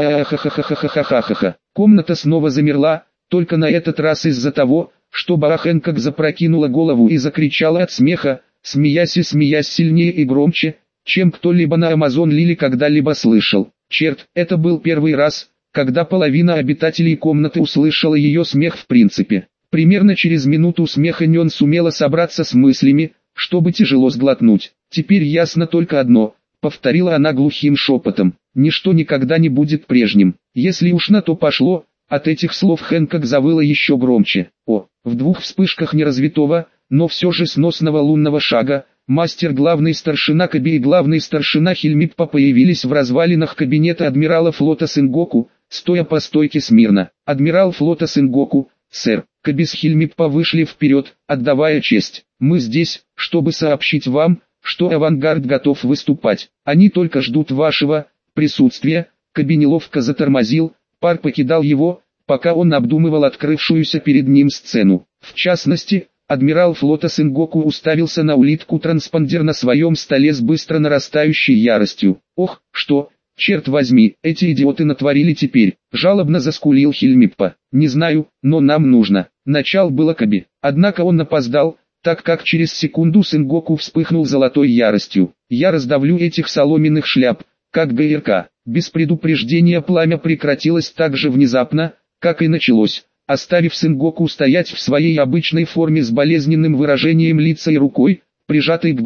Сна-ха-ха-ха-ха-ха-ха-ха-ха. Комната снова замерла, только на этот раз из-за того, что Барахенкок запрокинула голову и закричала от смеха, смеясь и смеясь сильнее и громче, чем кто-либо на Амазон Лили когда-либо слышал. Черт, это был первый раз, когда половина обитателей комнаты услышала ее смех в принципе. Примерно через минуту смеха Нен сумела собраться с мыслями, чтобы тяжело сглотнуть. «Теперь ясно только одно», — повторила она глухим шепотом, — «ничто никогда не будет прежним. Если уж на то пошло». От этих слов Хэнкок завыла еще громче. О, в двух вспышках неразвитого, но все же сносного лунного шага, мастер главный старшина Каби и главный старшина Хильмиппа появились в развалинах кабинета адмирала флота Сенгоку, стоя по стойке смирно. Адмирал флота Сенгоку, сэр, Каби с Хильмиппа вышли вперед, отдавая честь. Мы здесь, чтобы сообщить вам, что авангард готов выступать. Они только ждут вашего присутствия. Каби неловко затормозил. Пар покидал его, пока он обдумывал открывшуюся перед ним сцену. В частности, адмирал флота Сенгоку уставился на улитку-транспондер на своем столе с быстро нарастающей яростью. «Ох, что, черт возьми, эти идиоты натворили теперь!» — жалобно заскулил Хильмиппа. «Не знаю, но нам нужно». Начал было Каби. Однако он опоздал, так как через секунду Сенгоку вспыхнул золотой яростью. «Я раздавлю этих соломенных шляп, как ГРК». Без предупреждения пламя прекратилось так же внезапно, как и началось, оставив Сенгоку стоять в своей обычной форме с болезненным выражением лица и рукой, прижатой к груди.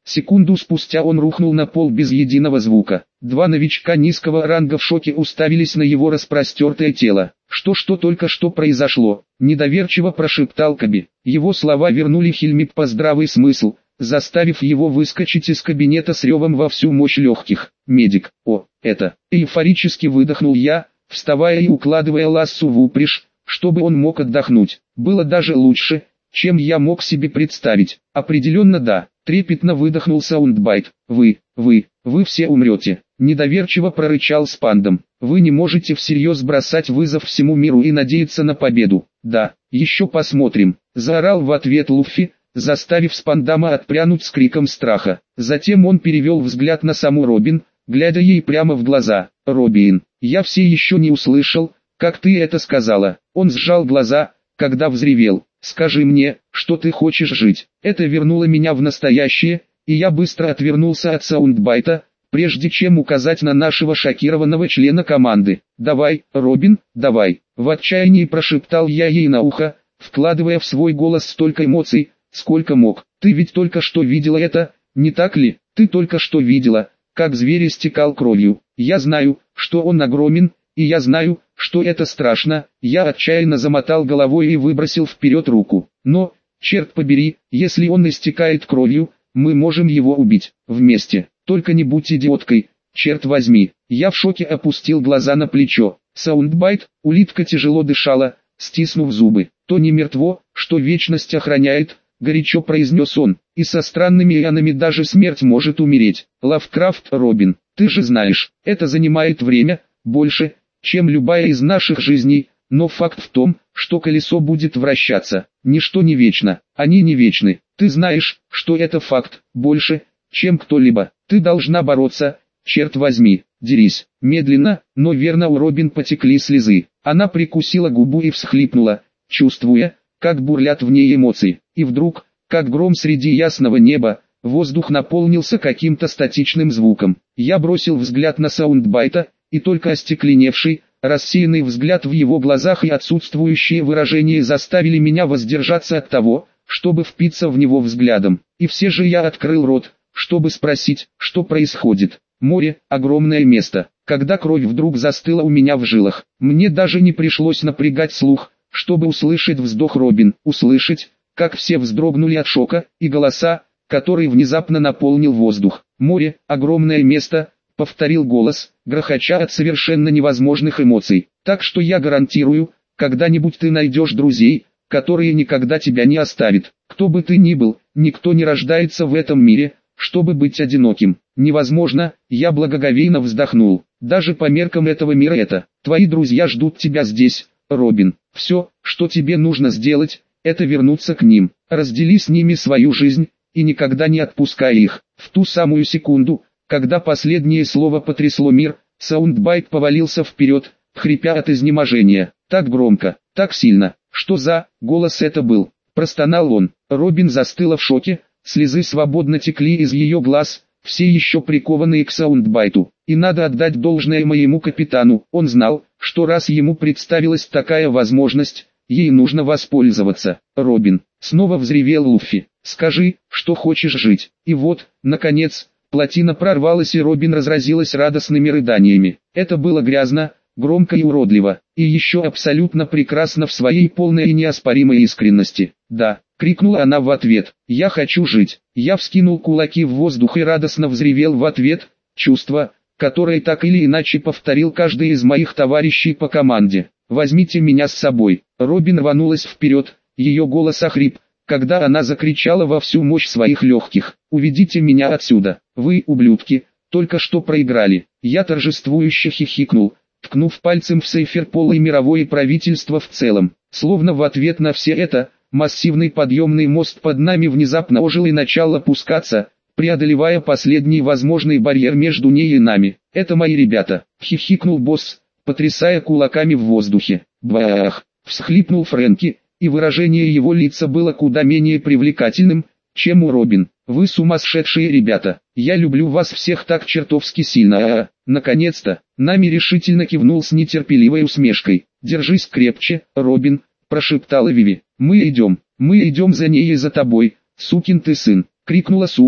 Секунду спустя он рухнул на пол без единого звука. Два новичка низкого ранга в шоке уставились на его распростертое тело. «Что-что только что произошло?» – недоверчиво прошептал Коби. Его слова вернули Хельмиппа здравый смысл, заставив его выскочить из кабинета с ревом во всю мощь легких. «Медик, о, это!» – эйфорически выдохнул я, вставая и укладывая Лассу в упряжь, чтобы он мог отдохнуть. Было даже лучше, чем я мог себе представить. Определенно да. Трепетно выдохнул Саундбайт. «Вы, вы, вы все умрете», – недоверчиво прорычал Спандом. «Вы не можете всерьез бросать вызов всему миру и надеяться на победу». «Да, еще посмотрим», – заорал в ответ Луффи, заставив Спандама отпрянуть с криком страха. Затем он перевел взгляд на саму Робин, глядя ей прямо в глаза. «Робин, я все еще не услышал, как ты это сказала». Он сжал глаза, когда взревел. «Скажи мне, что ты хочешь жить». Это вернуло меня в настоящее, и я быстро отвернулся от Саундбайта, прежде чем указать на нашего шокированного члена команды. «Давай, Робин, давай», — в отчаянии прошептал я ей на ухо, вкладывая в свой голос столько эмоций, сколько мог. «Ты ведь только что видела это, не так ли? Ты только что видела, как зверь истекал кровью. Я знаю, что он огромен, и я знаю, что это страшно». Я отчаянно замотал головой и выбросил вперед руку. «Но, черт побери, если он истекает кровью, мы можем его убить, вместе. Только не будь идиоткой, черт возьми». Я в шоке опустил глаза на плечо. Саундбайт, улитка тяжело дышала, стиснув зубы. «То не мертво, что вечность охраняет», — горячо произнес он. «И со странными ионами даже смерть может умереть». Лавкрафт, Робин, ты же знаешь, это занимает время, больше, чем любая из наших жизней, но факт в том, что колесо будет вращаться. Ничто не вечно, они не вечны. Ты знаешь, что это факт, больше, чем кто-либо. Ты должна бороться, черт возьми, дерись». Медленно, но верно у Робин потекли слезы. Она прикусила губу и всхлипнула, чувствуя, как бурлят в ней эмоции. И вдруг, как гром среди ясного неба, воздух наполнился каким-то статичным звуком. Я бросил взгляд на Саундбайта, и только остекленевший, рассеянный взгляд в его глазах и отсутствующее выражение заставили меня воздержаться от того, чтобы впиться в него взглядом. И все же я открыл рот, чтобы спросить, что происходит. Море – огромное место. Когда кровь вдруг застыла у меня в жилах, мне даже не пришлось напрягать слух, чтобы услышать вздох Робин, услышать, как все вздрогнули от шока, и голоса, который внезапно наполнил воздух. «Море – огромное место», — повторил голос, грохоча от совершенно невозможных эмоций. «Так что я гарантирую, когда-нибудь ты найдешь друзей, которые никогда тебя не оставят. Кто бы ты ни был, никто не рождается в этом мире, чтобы быть одиноким. Невозможно». Я благоговейно вздохнул. «Даже по меркам этого мира это. Твои друзья ждут тебя здесь, Робин. Все, что тебе нужно сделать, это вернуться к ним. Раздели с ними свою жизнь, и никогда не отпускай их». В ту самую секунду, когда последнее слово потрясло мир, Саундбайт повалился вперед, хрипя от изнеможения. Так громко, так сильно. «Что за голос это был?» – простонал он. Робин застыла в шоке, слезы свободно текли из ее глаз, все еще прикованные к Саундбайту. И надо отдать должное моему капитану, он знал, что раз ему представилась такая возможность, ей нужно воспользоваться. «Робин», — снова взревел Луффи, — «скажи, что хочешь жить». И вот, наконец, плотина прорвалась и Робин разразилась радостными рыданиями. Это было грязно, громко и уродливо, и еще абсолютно прекрасно в своей полной и неоспоримой искренности. «Да», — крикнула она в ответ, — «я хочу жить». Я вскинул кулаки в воздух и радостно взревел в ответ, чувство, которое так или иначе повторил каждый из моих товарищей по команде. «Возьмите меня с собой». Робин рванулась вперед, ее голос охрип, когда она закричала во всю мощь своих легких: «Уведите меня отсюда, вы, ублюдки, только что проиграли». Я торжествующе хихикнул, ткнув пальцем в сейфер пола и мировое правительство в целом. Словно в ответ на все это, массивный подъемный мост под нами внезапно ожил и начал опускаться, преодолевая последний возможный барьер между ней и нами. «Это мои ребята», — хихикнул босс, потрясая кулаками в воздухе. «Бах!» — всхлипнул Фрэнки, и выражение его лица было куда менее привлекательным, чем у Робин. «Вы сумасшедшие ребята, я люблю вас всех так чертовски сильно». А-а-а. Наконец-то, нами решительно кивнул с нетерпеливой усмешкой. «Держись крепче, Робин», — прошептала Виви. «Мы идем, мы идем за ней и за тобой, сукин ты сын», — крикнула Су,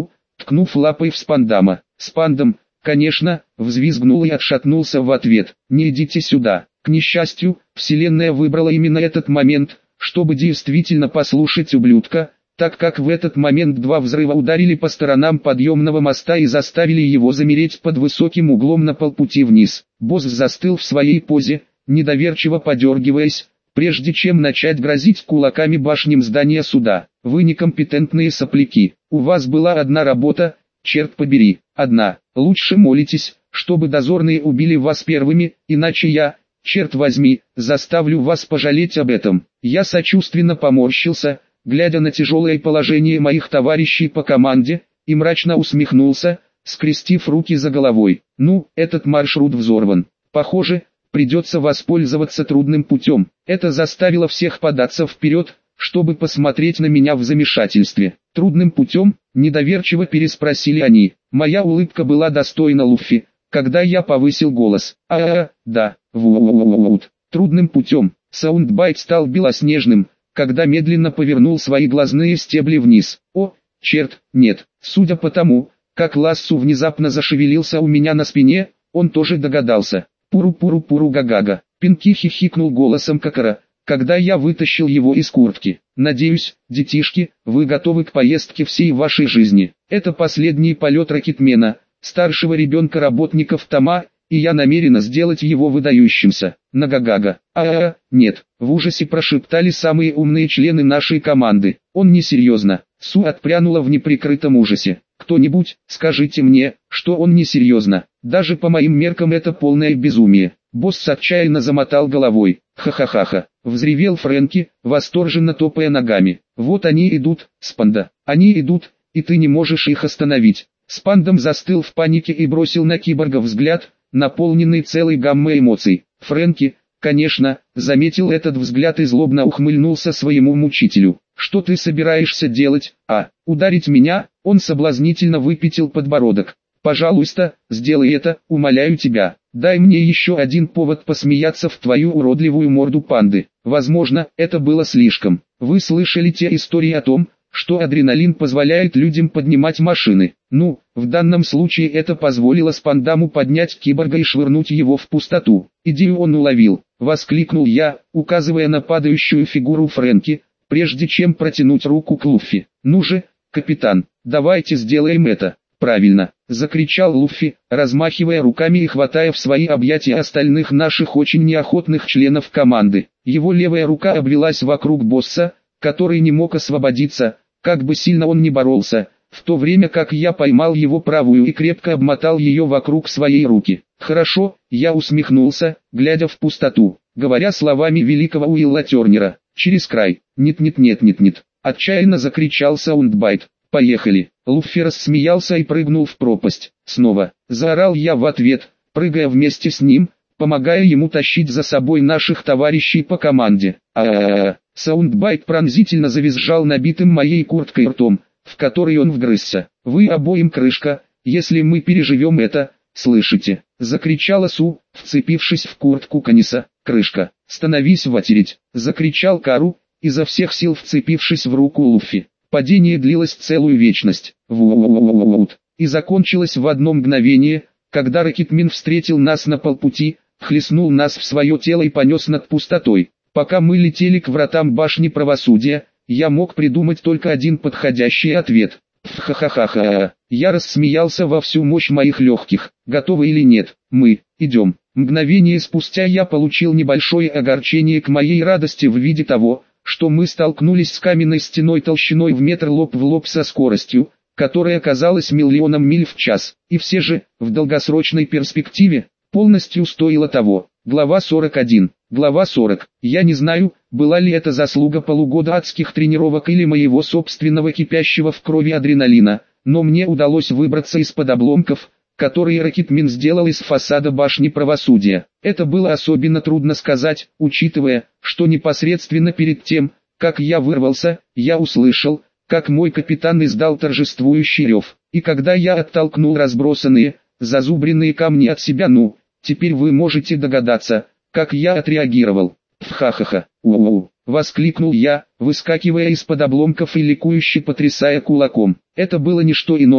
ткнув лапой в Спандама. «Спандам, конечно!» — взвизгнул и отшатнулся в ответ. «Не идите сюда!» К несчастью, вселенная выбрала именно этот момент, чтобы действительно послушать ублюдка, так как в этот момент два взрыва ударили по сторонам подъемного моста и заставили его замереть под высоким углом на полпути вниз. Босс застыл в своей позе, недоверчиво подергиваясь, прежде чем начать грозить кулаками башням здания суда. «Вы некомпетентные сопляки, у вас была одна работа, черт побери, одна. Лучше молитесь, чтобы дозорные убили вас первыми, иначе я, черт возьми, заставлю вас пожалеть об этом». Я сочувственно поморщился, глядя на тяжелое положение моих товарищей по команде, и мрачно усмехнулся, скрестив руки за головой. «Ну, этот маршрут взорван. Похоже, придется воспользоваться трудным путем». Это заставило всех податься вперед, чтобы посмотреть на меня в замешательстве. «Трудным путем?» – недоверчиво переспросили они. Моя улыбка была достойна Луффи, когда я повысил голос. «А-а-а, да, вот, трудным путем». Саундбайт стал белоснежным, когда медленно повернул свои глазные стебли вниз. «О, черт, нет». Судя по тому, как лассу внезапно зашевелился у меня на спине, он тоже догадался. «Пуру-пуру-пуру-га-га-га». Пинки хихикнул голосом Кокора, когда я вытащил его из куртки. «Надеюсь, детишки, вы готовы к поездке всей вашей жизни. Это последний полет Рокетмена, старшего ребенка работников Тома, и я намерена сделать его выдающимся». Нагагага. «А-а-а, нет», — в ужасе прошептали самые умные члены нашей команды. «Он несерьезно». Су отпрянула в неприкрытом ужасе. «Кто-нибудь, скажите мне, что он несерьезно. Даже по моим меркам это полное безумие». Босс отчаянно замотал головой. «Ха-ха-ха-ха», — взревел Фрэнки, восторженно топая ногами. «Вот они идут, Спанда. Они идут, и ты не можешь их остановить». Спандом застыл в панике и бросил на киборга взгляд, наполненный целой гаммой эмоций. Фрэнки, конечно, заметил этот взгляд и злобно ухмыльнулся своему мучителю. «Что ты собираешься делать, а? Ударить меня?» Он соблазнительно выпятил подбородок. «Пожалуйста, сделай это, умоляю тебя. Дай мне еще один повод посмеяться в твою уродливую морду панды». Возможно, это было слишком. Вы слышали те истории о том, что адреналин позволяет людям поднимать машины. Ну, в данном случае это позволило Спандаму поднять киборга и швырнуть его в пустоту. «Идею он уловил», — воскликнул я, указывая на падающую фигуру Фрэнки, прежде чем протянуть руку к Луффи. «Ну же, капитан, давайте сделаем это». «Правильно», — закричал Луффи, размахивая руками и хватая в свои объятия остальных наших очень неохотных членов команды. Его левая рука обвелась вокруг босса, который не мог освободиться, как бы сильно он ни боролся, в то время как я поймал его правую и крепко обмотал ее вокруг своей руки. «Хорошо», — я усмехнулся, глядя в пустоту, говоря словами великого Уилла Тернера. «Через край». «Нет-нет-нет-нет-нет», — отчаянно закричал Саундбайт. «Поехали». Луффи рассмеялся и прыгнул в пропасть. Снова заорал я в ответ, прыгая вместе с ним, помогая ему тащить за собой наших товарищей по команде. А-а-а. Саундбайт пронзительно завизжал набитым моей курткой ртом, в который он вгрызся. «Вы обоим крышка, если мы переживем это, слышите?» — закричала Су, вцепившись в куртку Каниса. «Крышка, становись в очередь!» — закричал Кару, изо всех сил вцепившись в руку Луффи. Падение длилось целую вечность. Ву-ву-ву-ву-ву-ву. И закончилось в одно мгновение, когда Рокетмен встретил нас на полпути, хлестнул нас в свое тело и понес над пустотой. Пока мы летели к вратам башни правосудия, я мог придумать только один подходящий ответ. Ха-ха-ха-ха. Я рассмеялся во всю мощь моих легких. Готовы или нет? Мы идем. Мгновение спустя я получил небольшое огорчение к моей радости в виде того, что мы столкнулись с каменной стеной толщиной в метр лоб в лоб со скоростью, которая казалась миллионом миль в час, и все же, в долгосрочной перспективе, полностью стоило того. Глава сорок один. Глава сорок. Я не знаю, была ли это заслуга полугода адских тренировок или моего собственного кипящего в крови адреналина, но мне удалось выбраться из-под обломков, которые Рокетмен сделал из фасада башни правосудия. Это было особенно трудно сказать, учитывая, что непосредственно перед тем, как я вырвался, я услышал, как мой капитан издал торжествующий рев. И когда я оттолкнул разбросанные, зазубренные камни от себя, ну, теперь вы можете догадаться, как я отреагировал. «Ха-ха-ха, у-у-у», — воскликнул я, выскакивая из-под обломков и ликующе потрясая кулаком. Это было не что иное,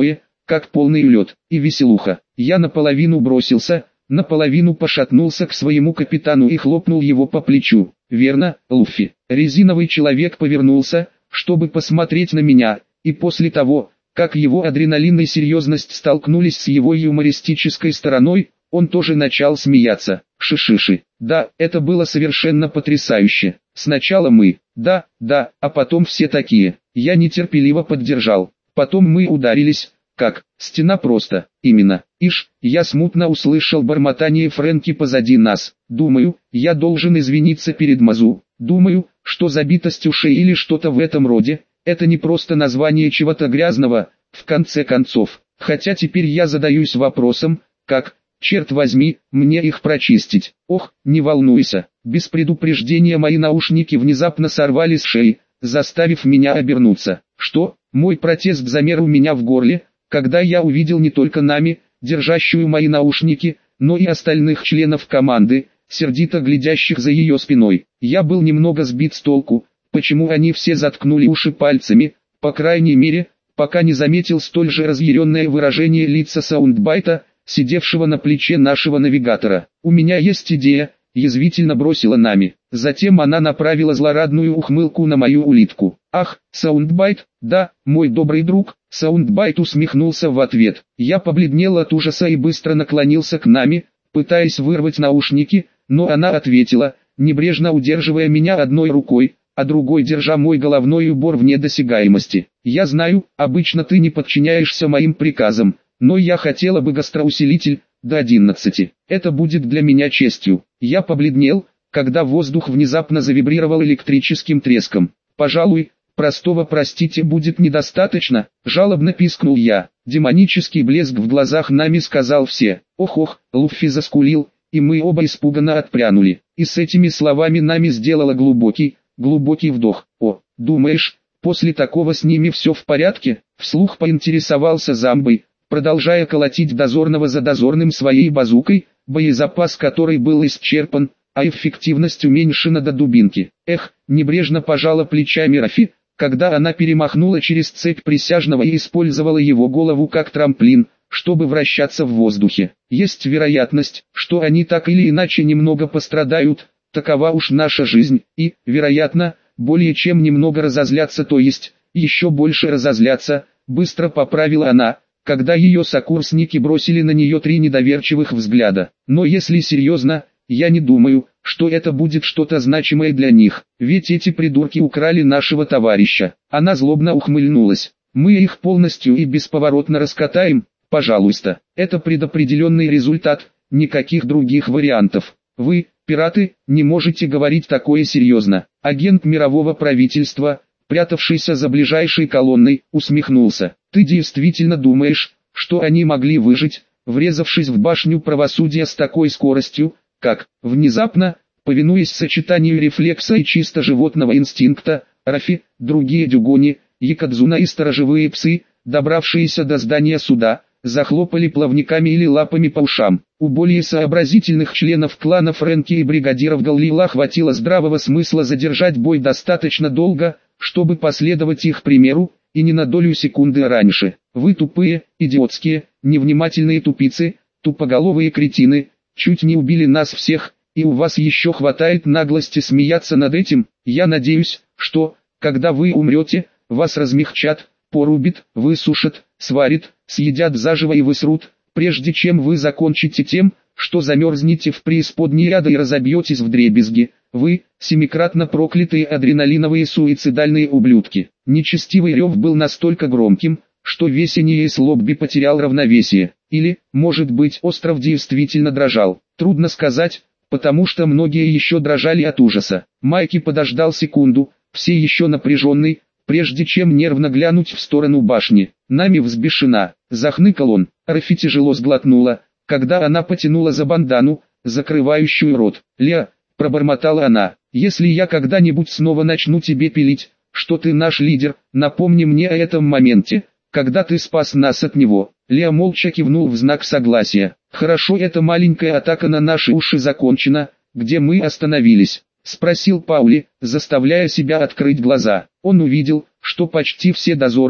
как полный лед, и веселуха. Я наполовину бросился, наполовину пошатнулся к своему капитану и хлопнул его по плечу. «Верно, Луффи». Резиновый человек повернулся, чтобы посмотреть на меня, и после того, как его адреналин и серьезность столкнулись с его юмористической стороной, он тоже начал смеяться. Шишиши. Да, это было совершенно потрясающе. Сначала мы, да, да, а потом все такие. Я нетерпеливо поддержал. Потом мы ударились, как, стена просто, именно. Ишь, я смутно услышал бормотание Фрэнки позади нас. Думаю, я должен извиниться перед Мазу. Думаю, что забитость ушей или что-то в этом роде, это не просто название чего-то грязного, в конце концов. Хотя теперь я задаюсь вопросом, как, черт возьми, мне их прочистить. Ох, не волнуйся. Без предупреждения мои наушники внезапно сорвали с шеи, заставив меня обернуться. Что? Мой протест замер у меня в горле, когда я увидел не только Нами, держащую мои наушники, но и остальных членов команды, сердито глядящих за ее спиной. Я был немного сбит с толку, почему они все заткнули уши пальцами, по крайней мере, пока не заметил столь же разъяренное выражение лица Саундбайта, сидевшего на плече нашего навигатора. «У меня есть идея», — язвительно бросила Нами. Затем она направила злорадную ухмылку на мою улитку. «Ах, Саундбайт, да, мой добрый друг», — Саундбайт усмехнулся в ответ. Я побледнел от ужаса и быстро наклонился к Нами, пытаясь вырвать наушники, но она ответила, небрежно удерживая меня одной рукой, а другой держа мой головной убор вне досягаемости. «Я знаю, обычно ты не подчиняешься моим приказам, но я хотела бы гастроусилитель до одиннадцати. Это будет для меня честью». Я побледнел, когда воздух внезапно завибрировал электрическим треском. «Пожалуй, простого простите будет недостаточно», — жалобно пискнул я. Демонический блеск в глазах Нами сказал все. «Ох-ох», — Луффи заскулил, и мы оба испуганно отпрянули. И с этими словами Нами сделала глубокий, глубокий вдох. «О, думаешь, после такого с ними все в порядке?» — вслух поинтересовался Замбой, продолжая колотить дозорного за дозорным своей базукой, боезапас которой был исчерпан, а эффективность уменьшена до дубинки. «Эх», — небрежно пожала плечами Рафи, когда она перемахнула через цепь присяжного и использовала его голову как трамплин, чтобы вращаться в воздухе. «Есть вероятность, что они так или иначе немного пострадают, такова уж наша жизнь, и, вероятно, более чем немного разозлятся, то есть, еще больше разозлятся», — быстро поправила она, когда ее сокурсники бросили на нее три недоверчивых взгляда. «Но если серьезно, я не думаю, что это будет что-то значимое для них, ведь эти придурки украли нашего товарища». Она злобно ухмыльнулась. «Мы их полностью и бесповоротно раскатаем, пожалуйста. Это предопределенный результат, никаких других вариантов. Вы, пираты, не можете говорить такое серьезно». Агент мирового правительства, прятавшийся за ближайшей колонной, усмехнулся. «Ты действительно думаешь, что они могли выжить, врезавшись в башню правосудия с такой скоростью, как, внезапно, повинуясь сочетанию рефлекса и чисто животного инстинкта, Рафи, другие дюгони, якадзуна и сторожевые псы, добравшиеся до здания суда, захлопали плавниками или лапами по ушам? У более сообразительных членов клана Фрэнки и бригадиров Галлила хватило здравого смысла задержать бой достаточно долго, чтобы последовать их примеру, и не на долю секунды раньше. Вы тупые, идиотские, невнимательные тупицы, тупоголовые кретины, чуть не убили нас всех, и у вас еще хватает наглости смеяться над этим. Я надеюсь, что, когда вы умрете, вас размягчат, порубят, высушат, сварят, съедят заживо и высрут, прежде чем вы закончите тем, что замерзнете в преисподней ада и разобьетесь вдребезги. Вы, семикратно проклятые адреналиновые суицидальные ублюдки». Нечестивый рев был настолько громким, что весь Энеис Лобби потерял равновесие. Или, может быть, остров действительно дрожал. Трудно сказать, потому что многие еще дрожали от ужаса. Майки подождал секунду, все еще напряженный, прежде чем нервно глянуть в сторону башни. «Нами взбешена», — захныкал он. Рафи тяжело сглотнула, когда она потянула за бандану, закрывающую рот. «Ля», — пробормотала она, — «если я когда-нибудь снова начну тебе пилить, что ты наш лидер, напомни мне о этом моменте, когда ты спас нас от него». Лео молча кивнул в знак согласия. «Хорошо, эта маленькая атака на наши уши закончена. Где мы остановились?» — спросил Паули, заставляя себя открыть глаза. Он увидел, что почти все дозорные,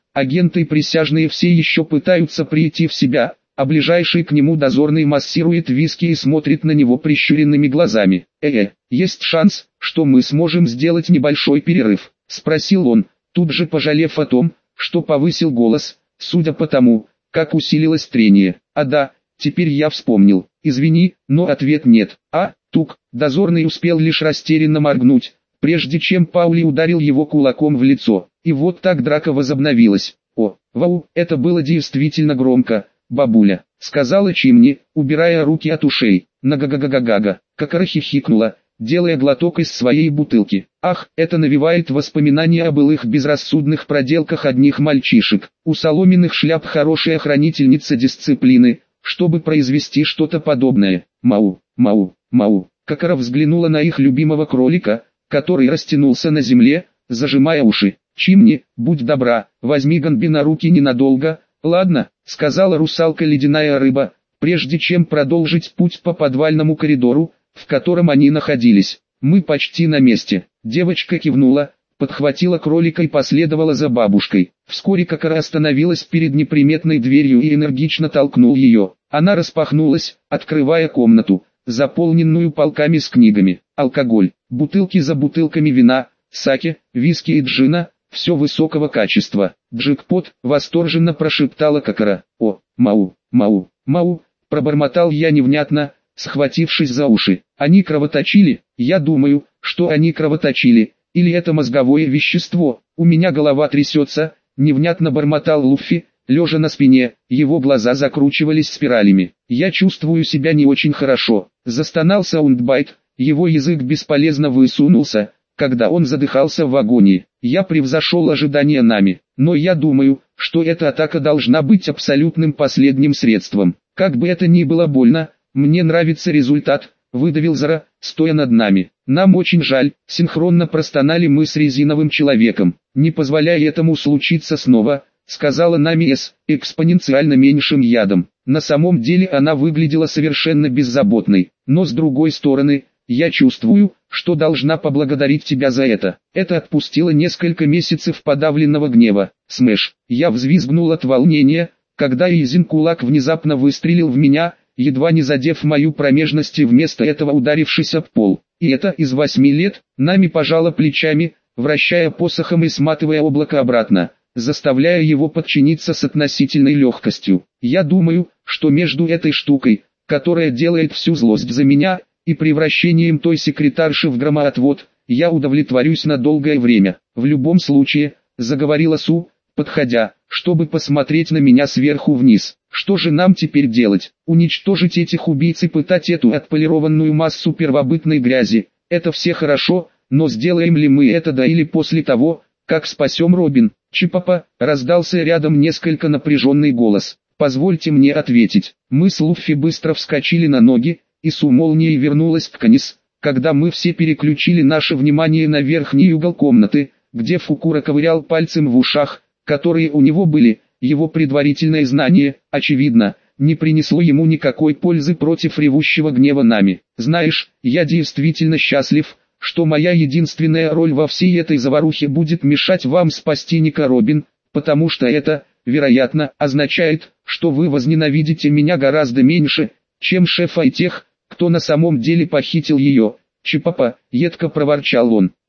агенты и присяжные все еще пытаются прийти в себя, а ближайший к нему дозорный массирует виски и смотрит на него прищуренными глазами. «Э-э, есть шанс, что мы сможем сделать небольшой перерыв?» — спросил он, тут же пожалев о том, что повысил голос, судя по тому, как усилилось трение. «А да, теперь я вспомнил. Извини, но ответ нет». «А, тук», дозорный успел лишь растерянно моргнуть, прежде чем Паули ударил его кулаком в лицо. И вот так драка возобновилась. «О, вау, это было действительно громко, бабуля», — сказала Чимни, убирая руки от ушей. «Нага-га-га-га-га». Какара хихикнула, делая глоток из своей бутылки. «Ах, это навевает воспоминания о былых безрассудных проделках одних мальчишек. У соломенных шляп хорошая хранительница дисциплины, чтобы произвести что-то подобное. Мау, мау, мау». Какара взглянула на их любимого кролика, который растянулся на земле, зажимая уши. «Чимни, будь добра, возьми Ганби на руки ненадолго». «Ладно», — сказала русалка ледяная рыба, прежде чем продолжить путь по подвальному коридору, в котором они находились. «Мы почти на месте». Девочка кивнула, подхватила кролика и последовала за бабушкой. Вскоре Какара остановилась перед неприметной дверью и энергично толкнул ее. Она распахнулась, открывая комнату, заполненную полками с книгами. Алкоголь, бутылки за бутылками вина, саке, виски и джина, все высокого качества. «Джекпот», восторженно прошептала Какара. «О, мау, мау, мау», пробормотал я невнятно, схватившись за уши. «Они кровоточили?» «Я думаю, что они кровоточили, или это мозговое вещество, у меня голова трясется», невнятно бормотал Луффи, лежа на спине, его глаза закручивались спиралями. «Я чувствую себя не очень хорошо», застонал Саундбайт, его язык бесполезно высунулся, когда он задыхался в агонии. «Я превзошел ожидания нами, но я думаю, что эта атака должна быть абсолютным последним средством. Как бы это ни было больно, мне нравится результат», выдавил Зара, стоя над нами. «Нам очень жаль», синхронно простонали мы с резиновым человеком. «Не позволяй этому случиться снова», сказала Нами с экспоненциально меньшим ядом. На самом деле она выглядела совершенно беззаботной, но с другой стороны, я чувствую, что должна поблагодарить тебя за это. Это отпустило несколько месяцев подавленного гнева. Смэш. Я взвизгнул от волнения, когда Изин кулак внезапно выстрелил в меня, едва не задев мою промежность и вместо этого ударившись об пол. И это из восьми лет. Нами пожала плечами, вращая посохом и сматывая облако обратно, заставляя его подчиниться с относительной легкостью. Я думаю, что между этой штукой, которая делает всю злость за меня, и превращением той секретарши в громоотвод, я удовлетворюсь на долгое время. В любом случае, заговорила Су, подходя, чтобы посмотреть на меня сверху вниз. Что же нам теперь делать? Уничтожить этих убийц и пытать эту отполированную массу первобытной грязи. Это все хорошо, но сделаем ли мы это до или после того, как спасем Робин? Чипапа, раздался рядом несколько напряженный голос. Позвольте мне ответить. Мы с Луффи быстро вскочили на ноги, и Су молнией вернулась к Канис, когда мы все переключили наше внимание на верхний угол комнаты, где Фукура ковырял пальцем в ушах, которые у него были. Его предварительное знание, очевидно, не принесло ему никакой пользы против ревущего гнева Нами. «Знаешь, я действительно счастлив, что моя единственная роль во всей этой заварухе будет мешать вам спасти Ника Робин, потому что это, вероятно, означает, что вы возненавидите меня гораздо меньше, чем шефа и тех, кто на самом деле похитил ее». «Чипапа», едко проворчал он.